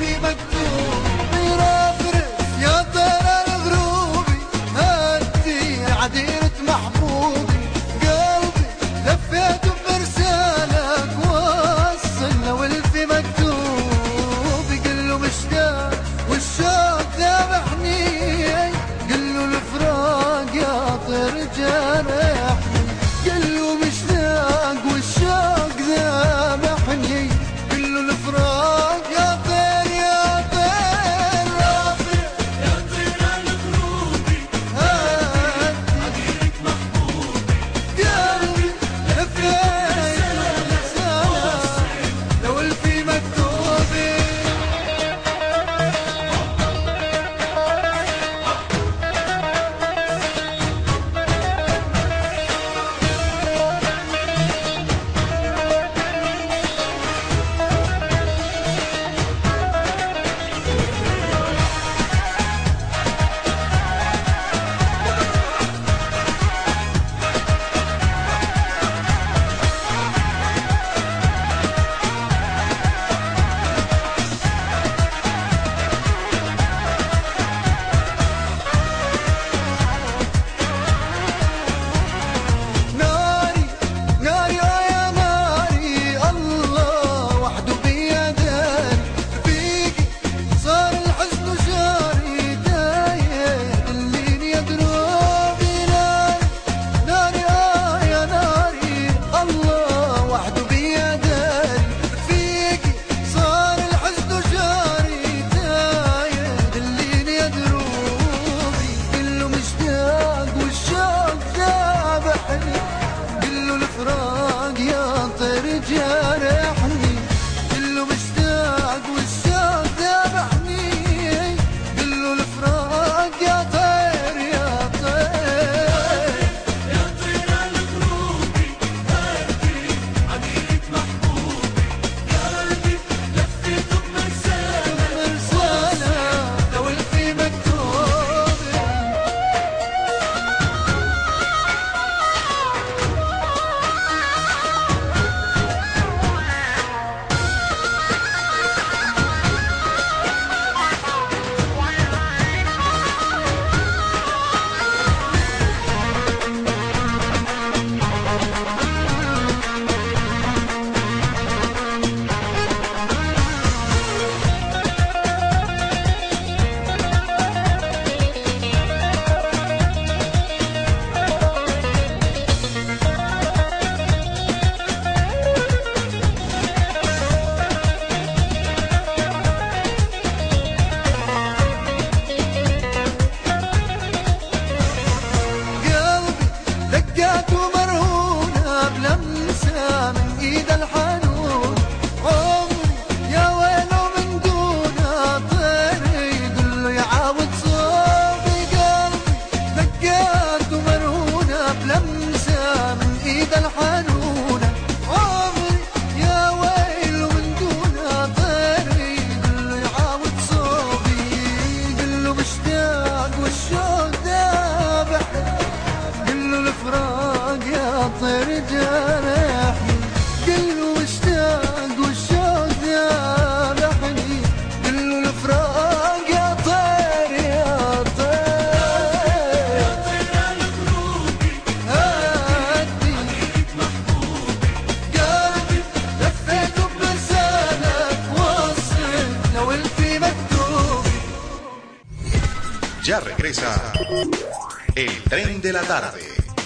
Ya regresa el Tren de la Tarde.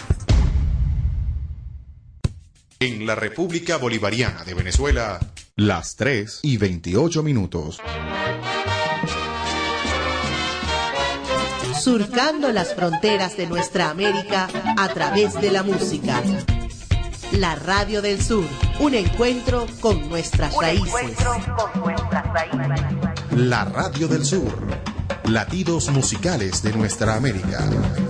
En la República Bolivariana de Venezuela, las tres y veintiocho minutos. Surcando las fronteras de nuestra América a través de la música. La Radio del Sur, un encuentro con nuestras raíces. La Radio del Sur, latidos musicales de nuestra América.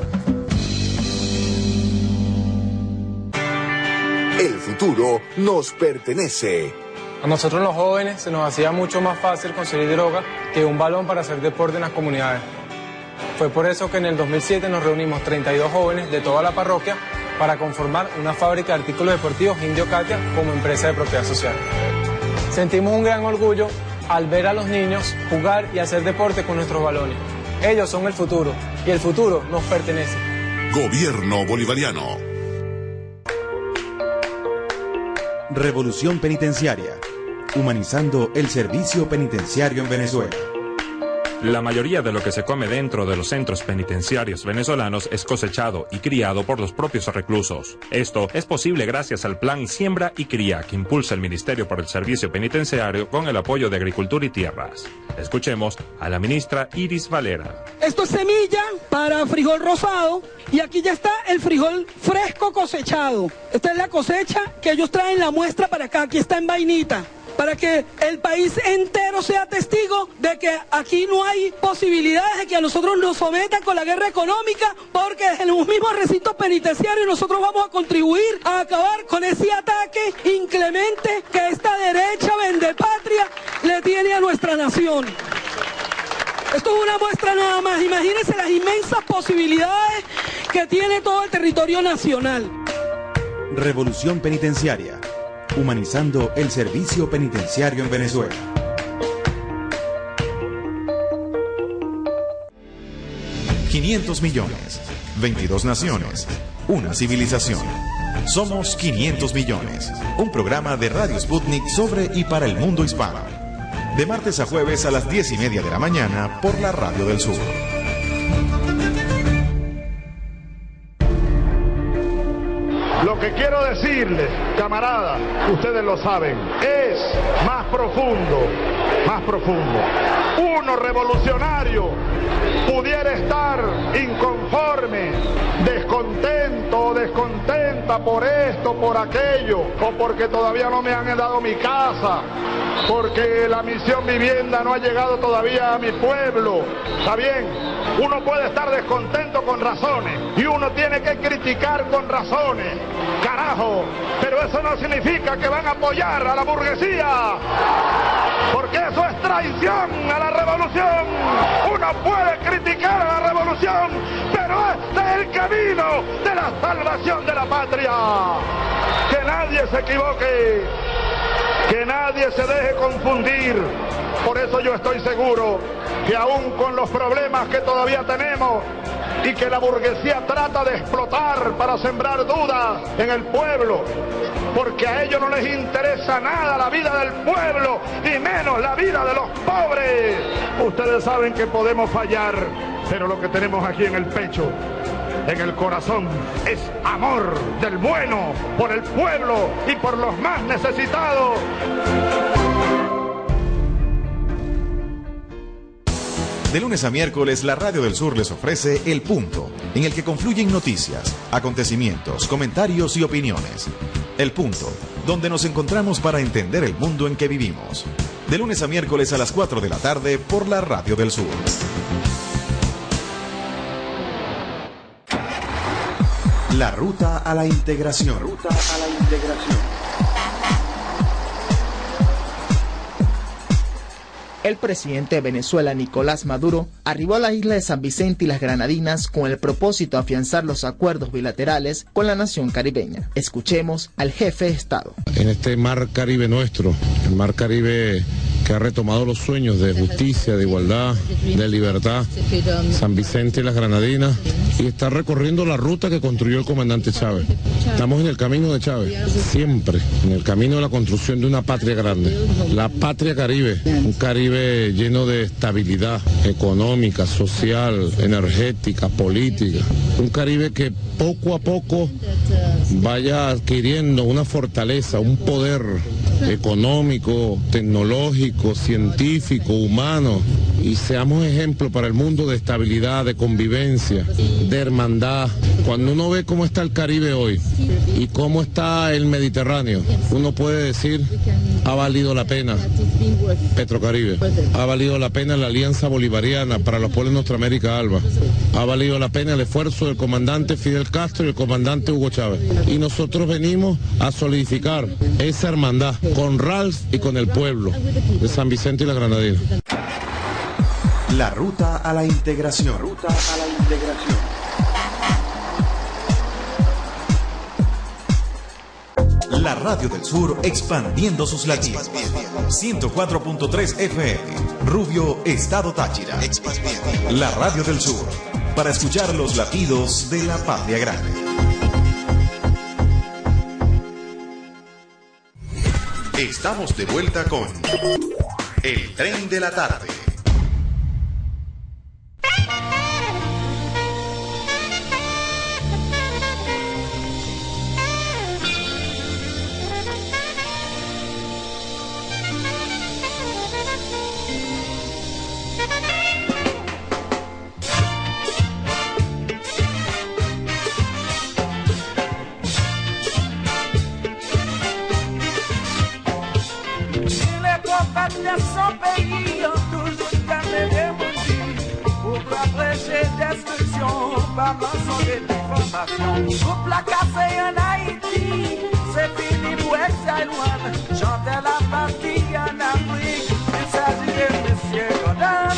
El futuro nos pertenece. A nosotros los jóvenes se nos hacía mucho más fácil conseguir droga que un balón para hacer deporte en las comunidades. Fue por eso que en el dos mil siete nos reunimos treinta y dos jóvenes de toda la parroquia para conformar una fábrica de artículos deportivos Indio Katia como empresa de propiedad social. Sentimos un gran orgullo al ver a los niños jugar y hacer deporte con nuestros balones. Ellos son el futuro y el futuro nos pertenece. Gobierno Bolivariano. Revolución penitenciaria, humanizando el servicio penitenciario en Venezuela. La mayoría de lo que se come dentro de los centros penitenciarios venezolanos es cosechado y criado por los propios reclusos. Esto es posible gracias al Plan Siembra y Cría que impulsa el Ministerio para el Servicio Penitenciario con el apoyo de Agricultura y Tierras. Escuchemos a la ministra Iris Valera. Esto es semilla para frijol rosado y aquí ya está el frijol fresco cosechado. Esta es la cosecha que ellos traen la muestra para acá, aquí está en vainita. Para que el país entero sea testigo de que aquí no hay posibilidades de que a nosotros nos sometan con la guerra económica, porque en los mismos recintos penitenciarios nosotros vamos a contribuir a acabar con ese ataque inclemente que esta derecha vendepatria le tiene a nuestra nación. Esto es una muestra nada más. Imagínense las inmensas posibilidades que tiene todo el territorio nacional. Revolución penitenciaria, humanizando el servicio penitenciario en Venezuela. quinientos millones, veintidós naciones, una civilización. Somos quinientos millones, un programa de Radio Sputnik sobre y para el mundo hispano. De martes a jueves a las diez y media de la mañana por la Radio del Sur. Lo que quiero decirles, camaradas, ustedes lo saben, es más profundo, más profundo. Uno revolucionario pudiera estar inconforme, descontento o descontenta por esto, por aquello, o porque todavía no me han dado mi casa, porque la misión vivienda no ha llegado todavía a mi pueblo. ¿Está bien? Uno puede estar descontento con razones y uno tiene que criticar con razones. Carajo, pero eso no significa que van a apoyar a la burguesía, porque eso es traición a la revolución. Uno puede criticar a la revolución, pero este es el camino de la salvación de la patria. Que nadie se equivoque, que nadie se deje confundir. Por eso yo estoy seguro que aún con los problemas que todavía tenemos y que la burguesía trata de explotar para sembrar dudas en el pueblo, porque a ellos no les interesa nada la vida del pueblo y menos la vida de los pobres. Ustedes saben que podemos fallar, pero lo que tenemos aquí en el pecho, en el corazón, es amor del bueno por el pueblo y por los más necesitados. De lunes a miércoles, la Radio del Sur les ofrece El Punto, en el que confluyen noticias, acontecimientos, comentarios y opiniones. El Punto, donde nos encontramos para entender el mundo en que vivimos. De lunes a miércoles a las cuatro de la tarde por la Radio del Sur. La ruta a la integración. Ruta a la integración. El presidente de Venezuela, Nicolás Maduro, arribó a la isla de San Vicente y las Granadinas con el propósito de afianzar los acuerdos bilaterales con la nación caribeña. Escuchemos al jefe de Estado. En este mar Caribe nuestro, el mar Caribe que ha retomado los sueños de justicia, de igualdad, de libertad, San Vicente y las Granadinas, y está recorriendo la ruta que construyó el comandante Chávez. Estamos en el camino de Chávez, siempre en el camino de la construcción de una patria grande, la patria Caribe, un Caribe lleno de estabilidad económica, social, energética, política, un Caribe que poco a poco vaya adquiriendo una fortaleza, un poder económico, tecnológico, científico, humano, y seamos ejemplo para el mundo de estabilidad, de convivencia, de hermandad. Cuando uno ve cómo está el Caribe hoy y cómo está el Mediterráneo, uno puede decir, ha valido la pena Petrocaribe, ha valido la pena la alianza bolivariana para los pueblos de nuestra América Alba, ha valido la pena el esfuerzo del comandante Fidel Castro y el comandante Hugo Chávez, y nosotros venimos a solidificar esa hermandad con Ralph y con el pueblo de San Vicente y las Granadinas. La ruta a la integración. Ruta a la integración. La Radio del Sur expandiendo sus latidos. ciento cuatro punto tres F M, Rubio, Estado Táchira. La Radio del Sur, para escuchar los latidos de la patria grande. Estamos de vuelta con El Tren de la Tarde. Son pays ont toujours gardé des maudits pour protéger destruction par mensonge et déformation. Pour la casser en Haïti, c'est fini pour Exaïlouane. Chanter la partie en Afrique, il s'agit de Monsieur Godin.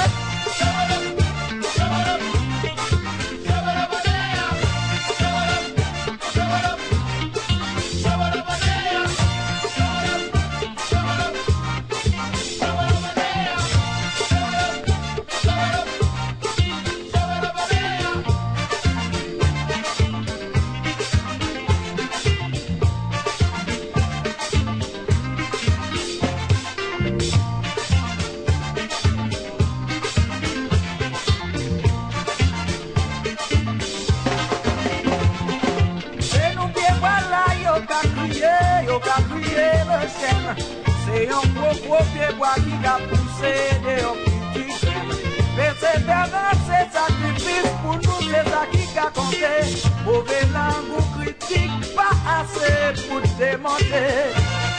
C'est un gros gros pied bois qui a poussé des critiques. Persévérance, c'est sacrifice pour nous, c'est ça qui a compté. Mauvais langue ou critique, pas assez pour démonter.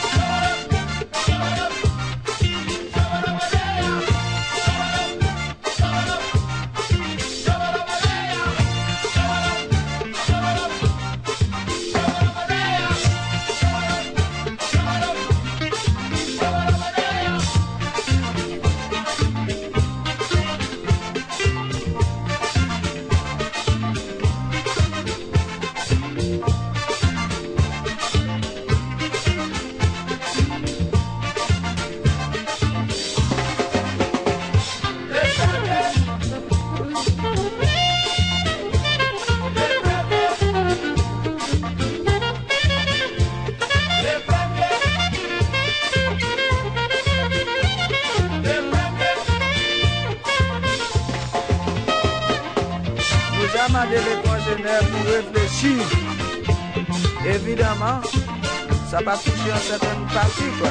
Pour réfléchir, évidemment, ça va toucher une certaine partie, quoi.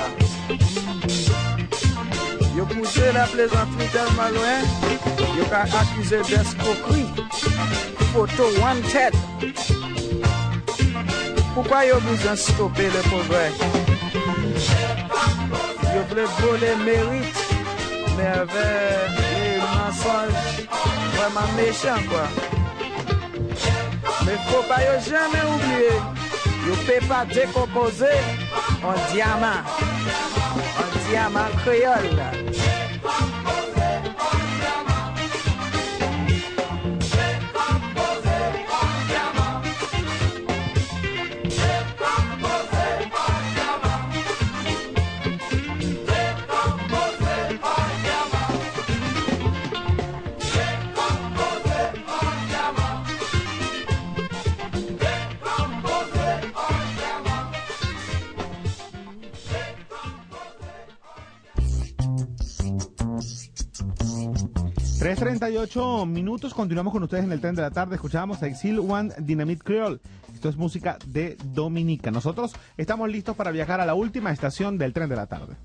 Ils ont poussé la plaisanterie tellement loin, ils ont accusé d'escroquerie, photo wanted. Pourquoi ils ont besoin de stopper le progrès? Ils voulaient voler mérite, mais avec des mensonges vraiment méchants, quoi. Mais faut pas jamais oublier, vous ne pouvez pas décomposer en diamant, en diamant créole. tres treinta y ocho minutos, continuamos con ustedes en el tren de la tarde. Escuchábamos a Exil One Dynamite Creole. Esto es música de Dominica. Nosotros estamos listos para viajar a la última estación del tren de la tarde.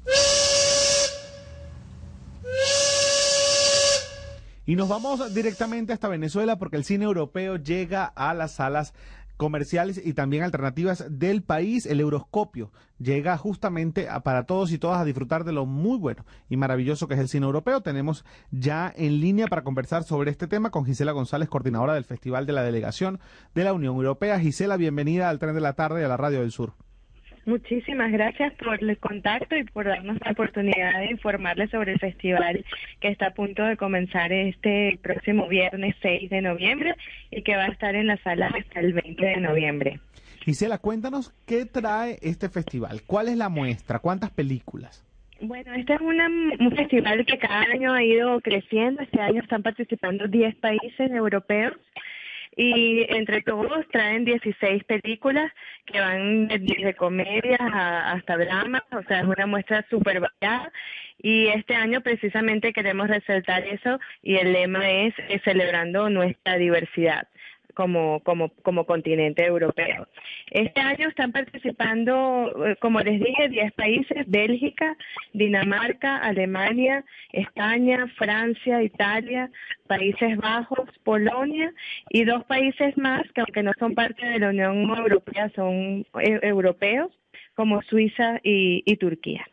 Y nos vamos directamente hasta Venezuela porque el cine europeo llega a las salas comerciales y también alternativas del país. El Euroscopio llega justamente a, para todos y todas a disfrutar de lo muy bueno y maravilloso que es el cine europeo. Tenemos ya en línea para conversar sobre este tema con Gisela González, coordinadora del Festival de la Delegación de la Unión Europea. Gisela, bienvenida al Tren de la Tarde y a la Radio del Sur. Muchísimas gracias por el contacto y por darnos la oportunidad de informarles sobre el festival que está a punto de comenzar este próximo viernes seis de noviembre y que va a estar en la sala hasta el veinte de noviembre. Gisela, cuéntanos qué trae este festival, cuál es la muestra, cuántas películas. Bueno, este es una, un festival que cada año ha ido creciendo. Este año están participando diez países europeos. Y entre todos traen dieciséis películas que van desde comedias a, hasta dramas, o sea, es una muestra súper variada. Y este año precisamente queremos resaltar eso y el lema es, es celebrando nuestra diversidad como como como continente europeo. Este año están participando, como les dije, diez países: Bélgica, Dinamarca, Alemania, España, Francia, Italia, Países Bajos, Polonia y dos países más que aunque no son parte de la Unión Europea son e- europeos, como Suiza y, y Turquía.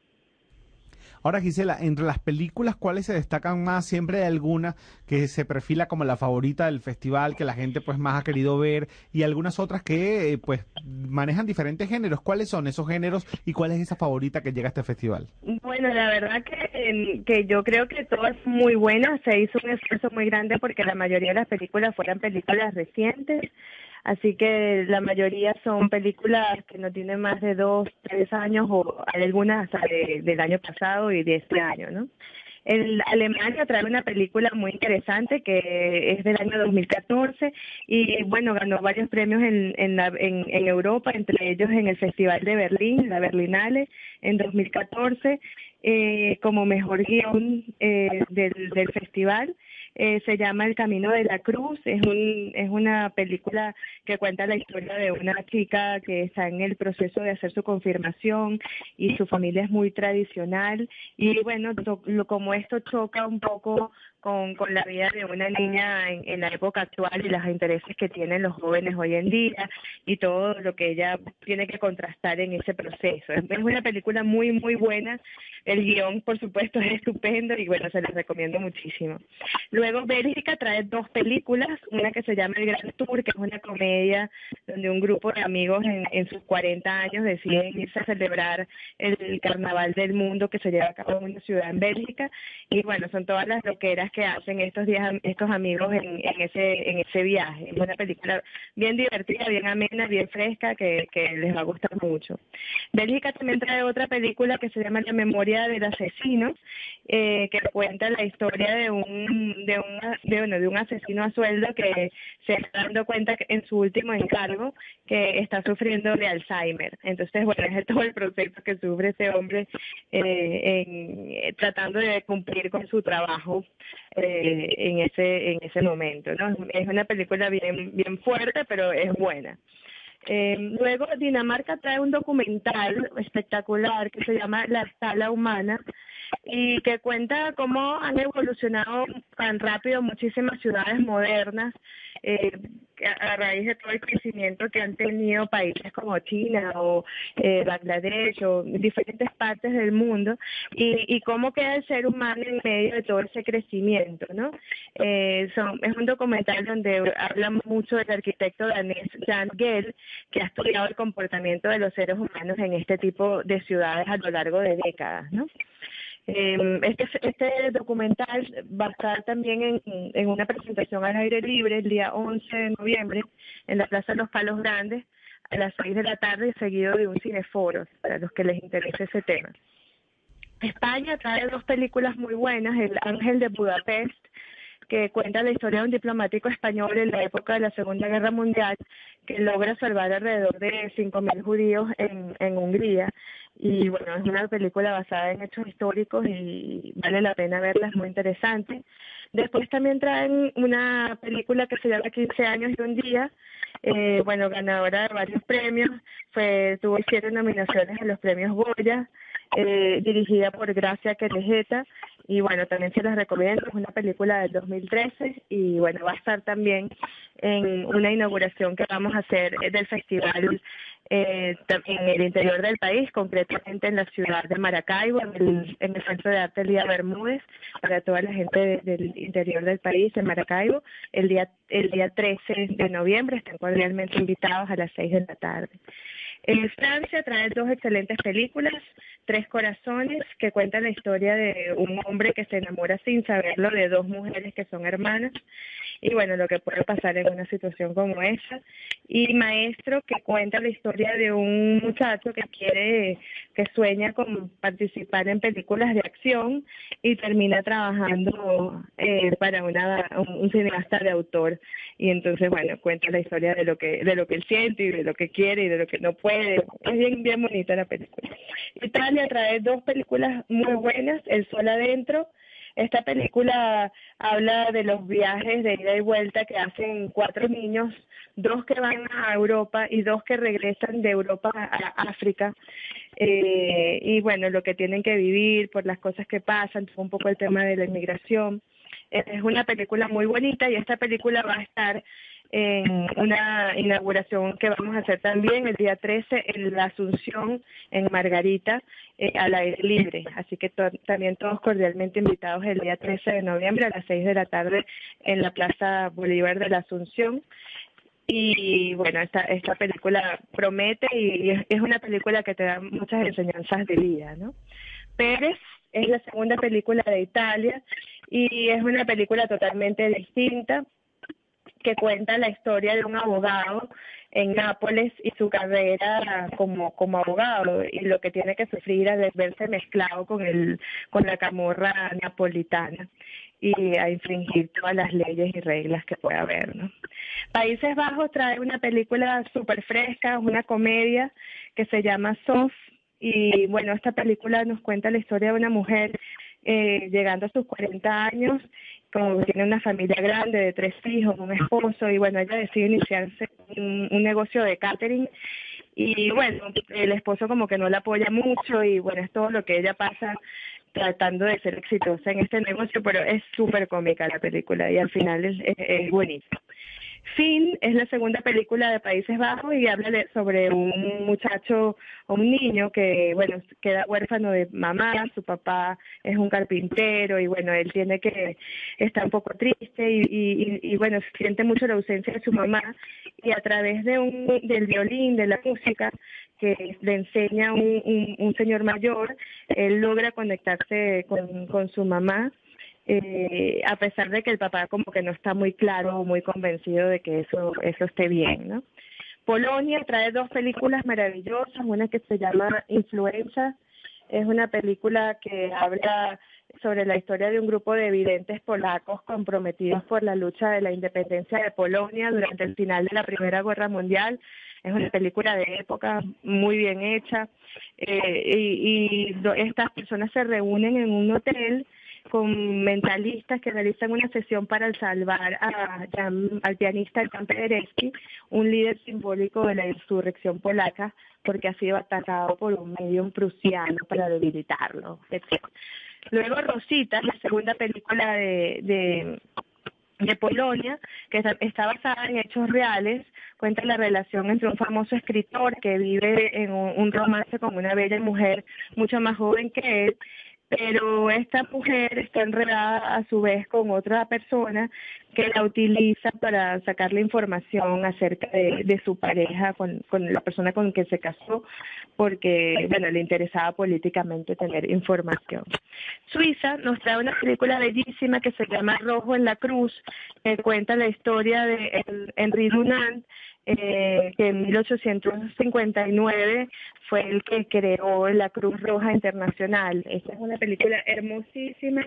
Ahora, Gisela, entre las películas, ¿cuáles se destacan más? Siempre hay alguna que se perfila como la favorita del festival, que la gente pues más ha querido ver, y algunas otras que eh, pues manejan diferentes géneros. ¿Cuáles son esos géneros y cuál es esa favorita que llega a este festival? Bueno, la verdad que, que yo creo que todas muy buenas. Se hizo un esfuerzo muy grande porque la mayoría de las películas fueran películas recientes. Así que la mayoría son películas que no tienen más de dos, tres años o algunas hasta de, del año pasado y de este año, ¿no? El Alemania trae una película muy interesante que es del año dos mil catorce y bueno, ganó varios premios en, en, la, en, en Europa, entre ellos en el Festival de Berlín, la Berlinale, en dos mil catorce, eh, como mejor guión eh, del, del festival. Eh, se llama El Camino de la Cruz. Es un es una película que cuenta la historia de una chica que está en el proceso de hacer su confirmación y su familia es muy tradicional y bueno, to, lo, como esto choca un poco con, con la vida de una niña en, en la época actual y los intereses que tienen los jóvenes hoy en día y todo lo que ella tiene que contrastar en ese proceso. Es, es una película muy, muy buena. El guión, por supuesto, es estupendo y bueno, se les recomiendo muchísimo. Luego Bélgica trae dos películas, una que se llama El Gran Tour, que es una comedia donde un grupo de amigos en, en sus cuarenta años deciden irse a celebrar el carnaval del mundo que se lleva a cabo en una ciudad en Bélgica y bueno, son todas las loqueras que hacen estos días estos amigos en, en ese en ese viaje. Es una película bien divertida, bien amena, bien fresca que, que les va a gustar mucho. Bélgica también trae otra película que se llama La Memoria del Asesino, eh, que cuenta la historia de un de un de, bueno, de un asesino a sueldo que se está dando cuenta que en su último encargo que está sufriendo de Alzheimer. Entonces, bueno, es todo el proceso que sufre ese hombre eh, en, eh, tratando de cumplir con su trabajo eh, en ese en ese momento, ¿no? Es una película bien bien fuerte, pero es buena. Eh, luego Dinamarca trae un documental espectacular que se llama La Sala Humana y que cuenta cómo han evolucionado tan rápido muchísimas ciudades modernas eh, a, a raíz de todo el crecimiento que han tenido países como China o eh, Bangladesh o diferentes partes del mundo y, y cómo queda el ser humano en medio de todo ese crecimiento, ¿no? Eh, son, es un documental donde habla mucho del arquitecto danés Jan Gehl, que ha estudiado el comportamiento de los seres humanos en este tipo de ciudades a lo largo de décadas, ¿no? Eh, este, este documental va a estar también en, en una presentación al aire libre el día once de noviembre en la Plaza de los Palos Grandes a las seis de la tarde, seguido de un cineforo para los que les interese ese tema. España trae dos películas muy buenas, El Ángel de Budapest, que cuenta la historia de un diplomático español en la época de la Segunda Guerra Mundial que logra salvar alrededor de cinco mil judíos en, en Hungría y bueno, es una película basada en hechos históricos y vale la pena verla, es muy interesante. Después también traen una película que se llama quince años y un día, eh, bueno, ganadora de varios premios, fue tuvo siete nominaciones en los premios Goya, eh, dirigida por Gracia Querejeta, y bueno, también se las recomiendo, es una película del dos mil trece, y bueno, va a estar también en una inauguración que vamos a hacer del festival eh, en el interior del país, concretamente en la ciudad de Maracaibo, en el, en el Centro de Arte Elía Bermúdez, para toda la gente de, del interior del país, en Maracaibo, el día, el día trece de noviembre, están cordialmente invitados a las seis de la tarde. En Francia trae dos excelentes películas, Tres Corazones, que cuenta la historia de un hombre que se enamora sin saberlo de dos mujeres que son hermanas, y bueno, lo que puede pasar en una situación como esa, y Maestro, que cuenta la historia de un muchacho que quiere, que sueña con participar en películas de acción y termina trabajando eh, para una, un, un cineasta de autor, y entonces bueno, cuenta la historia de lo que de lo que él siente y de lo que quiere y de lo que no puede. Es bien bien bonita la película. Italia trae dos películas muy buenas, El Sol Adentro. Esta película habla de los viajes de ida y vuelta que hacen cuatro niños, dos que van a Europa y dos que regresan de Europa a África. Eh, y bueno, lo que tienen que vivir por las cosas que pasan, un poco el tema de la inmigración. Es una película muy bonita, y esta película va a estar en una inauguración que vamos a hacer también el día trece en la Asunción, en Margarita, eh, al aire libre. Así que to- también todos cordialmente invitados el día trece de noviembre a las seis de la tarde en la Plaza Bolívar de la Asunción. Y bueno, esta, esta película promete, y es, es una película que te da muchas enseñanzas de vida, ¿no? Pérez es la segunda película de Italia, y es una película totalmente distinta, que cuenta la historia de un abogado en Nápoles y su carrera como como abogado, y lo que tiene que sufrir al verse mezclado con el con la camorra napolitana y a infringir todas las leyes y reglas que pueda haber, ¿no? Países Bajos trae una película súper fresca, una comedia que se llama Sof, y bueno, esta película nos cuenta la historia de una mujer eh, llegando a sus cuarenta años, como tiene una familia grande de tres hijos, un esposo, y bueno, ella decide iniciarse un, un negocio de catering, y bueno, el esposo como que no la apoya mucho, y bueno, es todo lo que ella pasa tratando de ser exitosa en este negocio, pero es súper cómica la película, y al final es, es, es buenísima. Finn es la segunda película de Países Bajos, y habla de, sobre un muchacho o un niño que, bueno, queda huérfano de mamá, su papá es un carpintero, y bueno, él tiene que, está un poco triste, y, y, y bueno, siente mucho la ausencia de su mamá, y a través de un, del violín, de la música que le enseña un, un, un señor mayor, él logra conectarse con, con su mamá, Eh, a pesar de que el papá como que no está muy claro o muy convencido de que eso eso esté bien, ¿no? Polonia trae dos películas maravillosas, una que se llama Influenza, es una película que habla sobre la historia de un grupo de videntes polacos comprometidos por la lucha de la independencia de Polonia durante el final de la Primera Guerra Mundial. Es una película de época muy bien hecha, eh, y, y do, estas personas se reúnen en un hotel con mentalistas que realizan una sesión para salvar a Jan, al pianista Jan Paderewski, un líder simbólico de la insurrección polaca, porque ha sido atacado por un medium prusiano para debilitarlo, etcétera. Luego Rosita, la segunda película de, de, de Polonia, que está basada en hechos reales, cuenta la relación entre un famoso escritor que vive en un, un romance con una bella mujer mucho más joven que él, pero esta mujer está enredada a su vez con otra persona que la utiliza para sacarle información acerca de, de su pareja, con, con la persona con quien se casó, porque bueno, le interesaba políticamente tener información. Suiza nos trae una película bellísima que se llama Rojo en la Cruz, que cuenta la historia de Henri Dunant, Eh, que en mil ochocientos cincuenta y nueve fue el que creó la Cruz Roja Internacional. Esta es una película hermosísima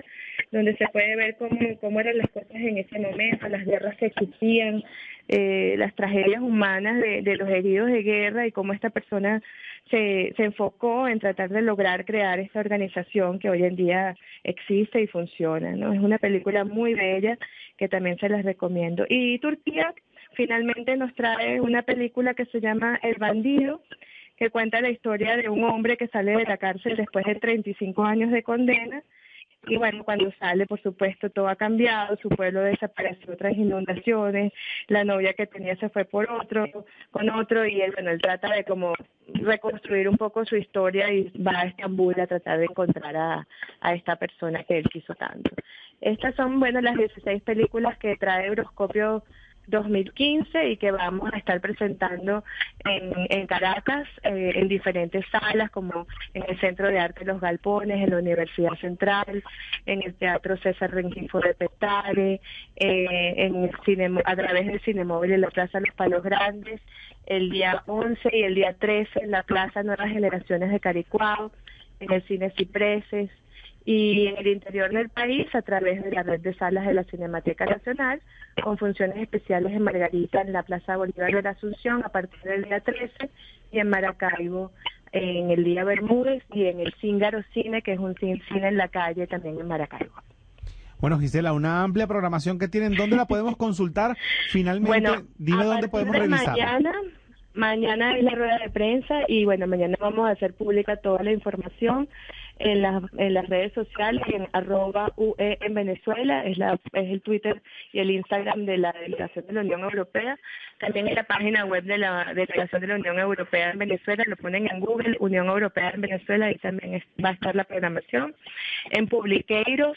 donde se puede ver cómo, cómo eran las cosas en ese momento, las guerras que existían, eh, las tragedias humanas de, de los heridos de guerra y cómo esta persona se, se enfocó en tratar de lograr crear esta organización que hoy en día existe y funciona, ¿no? Es una película muy bella que también se las recomiendo. Y Turquía finalmente nos trae una película que se llama El Bandido, que cuenta la historia de un hombre que sale de la cárcel después de treinta y cinco años de condena. Y bueno, cuando sale, por supuesto, todo ha cambiado, su pueblo desapareció tras inundaciones, la novia que tenía se fue por otro, con otro, y él, bueno, él trata de como reconstruir un poco su historia y va a Estambul a tratar de encontrar a, a esta persona que él quiso tanto. Estas son, bueno, las dieciséis películas que trae Euroscopio dos mil quince y que vamos a estar presentando en, en Caracas, eh, en diferentes salas, como en el Centro de Arte Los Galpones, en la Universidad Central, en el Teatro César Rengifo de Petare, eh, en el cine, a través del Cinemóvil en la Plaza Los Palos Grandes, el día once y el día trece en la Plaza Nuevas Generaciones de Caricuao, en el Cine Cipreses, y en el interior del país a través de la red de salas de la Cinemateca Nacional, con funciones especiales en Margarita, en la Plaza Bolívar de la Asunción a partir del día trece, y en Maracaibo en el día Bermúdez, y en el Cíngaro Cine, que es un cine en la calle también en Maracaibo. Bueno, Gisela, una amplia programación que tienen. ¿Dónde la podemos consultar? Finalmente, bueno, dime dónde podemos revisar. Mañana, mañana es la rueda de prensa y bueno, mañana vamos a hacer pública toda la información en las en las redes sociales, en arroba U E en Venezuela, es la es el Twitter y el Instagram de la Delegación de la Unión Europea. También en la página web de la Delegación de la Unión Europea en Venezuela, lo ponen en Google, Unión Europea en Venezuela, y también es, va a estar la programación. En Publiqueiros,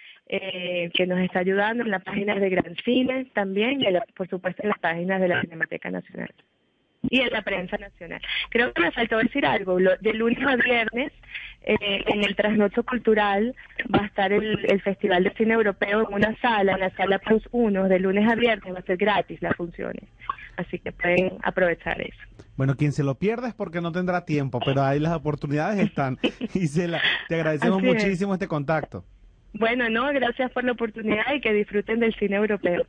eh, que nos está ayudando, en las páginas de Gran Cine también, y en la, por supuesto en las páginas de la Cinemateca Nacional y en la prensa nacional. Creo que me faltó decir algo. Lo, de lunes a viernes, eh, en el Trasnocho Cultural, va a estar el, el Festival de Cine Europeo en una sala, en la sala Plus Uno, de lunes a viernes, va a ser gratis las funciones. Así que pueden aprovechar eso. Bueno, quien se lo pierda es porque no tendrá tiempo, pero ahí las oportunidades están. Gisela, te agradecemos Así muchísimo es. este contacto. Bueno, no, gracias por la oportunidad y que disfruten del cine europeo.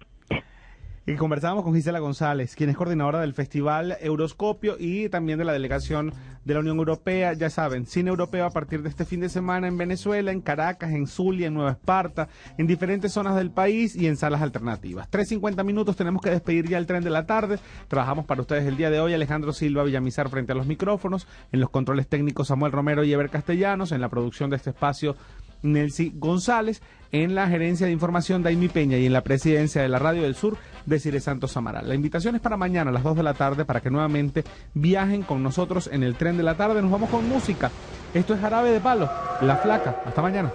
Y conversábamos con Gisela González, quien es coordinadora del Festival Euroscopio y también de la delegación de la Unión Europea. Ya saben, cine europeo a partir de este fin de semana en Venezuela, en Caracas, en Zulia, en Nueva Esparta, en diferentes zonas del país y en salas alternativas. tres cincuenta minutos, tenemos que despedir ya el tren de la tarde. Trabajamos para ustedes el día de hoy Alejandro Silva Villamizar frente a los micrófonos, en los controles técnicos Samuel Romero y Eber Castellanos, en la producción de este espacio Nelcy González, en la gerencia de información Daimi Peña y en la presidencia de la Radio del Sur Desiree Santos Amaral. La invitación es para mañana a las dos de la tarde para que nuevamente viajen con nosotros en el tren de la tarde. Nos vamos con música. Esto es Jarabe de Palo, La Flaca. Hasta mañana.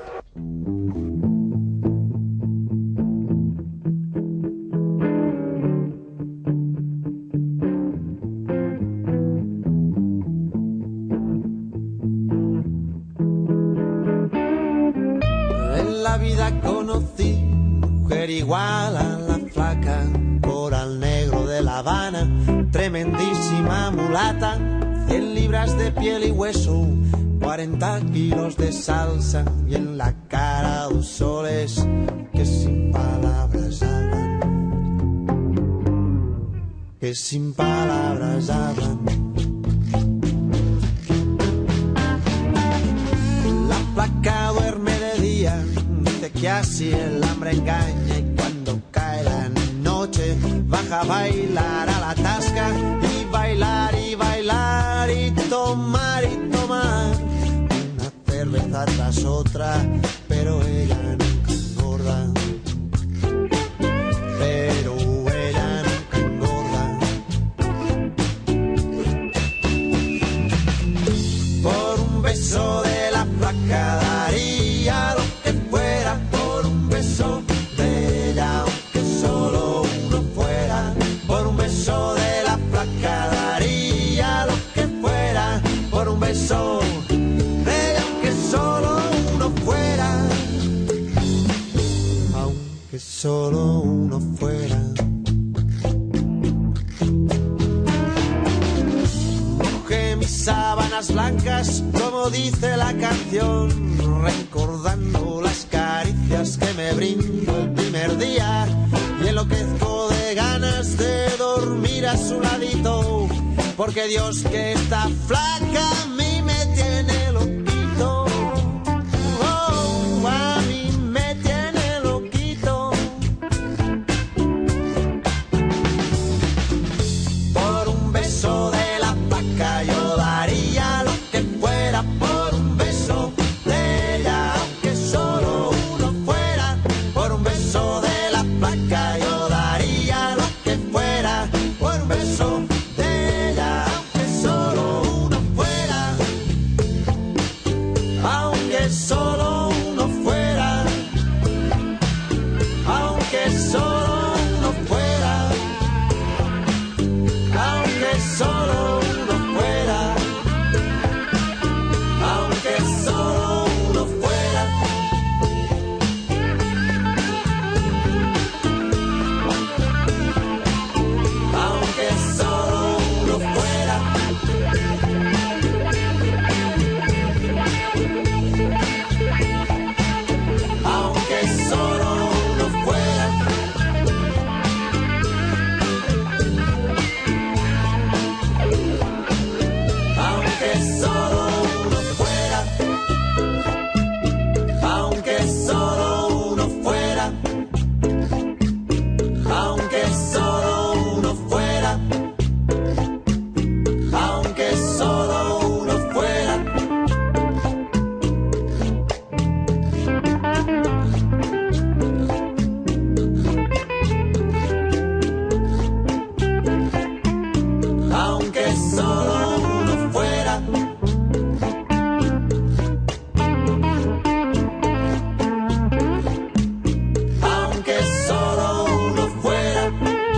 En la vida conocí mujer igual a la flaca, coral negro de La Habana, tremendísima mulata, cien libras de piel y hueso, cuarenta kilos de salsa y en la cara dos soles que sin palabras hablan, que sin palabras hablan. La flaca duerme de día, dice que así el hambre engaña, y cuando cae la noche baja a bailar a la tasca, y bailar y bailar y tomar y tomar una cerveza tras otra, pero ella nunca engorda, pero ella nunca engorda. Por un beso de la flaca daría lo que fuera, por un beso de ella, aunque solo uno fuera. Por un beso de la flaca daría lo que fuera, por un beso de ella, aunque solo uno fuera, aunque solo uno fuera. Moje mis sábanas blancas, como dice la canción, recordando las caricias que me brindó el primer día, y enloquezco de ganas de dormir a su ladito, porque Dios que está flaca a mí me tiene loquito. Oh, a mí me tiene loquito. Por un beso de la vaca yo daría lo que fuera, por un beso de ella, aunque solo uno fuera. Por un beso de la vaca yo daría lo que fuera, por un beso de ella, aunque solo uno fuera. Aunque solo uno fuera, aunque solo uno fuera, aunque solo uno fuera, aunque solo uno fuera. Aunque solo uno fuera. Aunque solo uno fuera. Aunque solo uno fuera. Aunque solo uno fuera. Aunque solo uno fuera. Aunque solo uno fuera. Aunque solo uno fuera. Aunque solo uno fuera.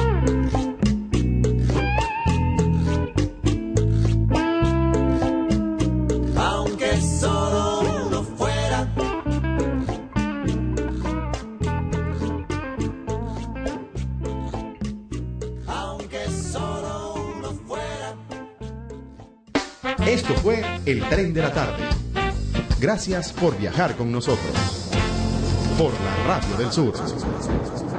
Aunque solo uno fuera. Aunque solo uno fuera. Esto fue El Tren de la Tarde. Gracias por viajar con nosotros. Por la Radio del Sur.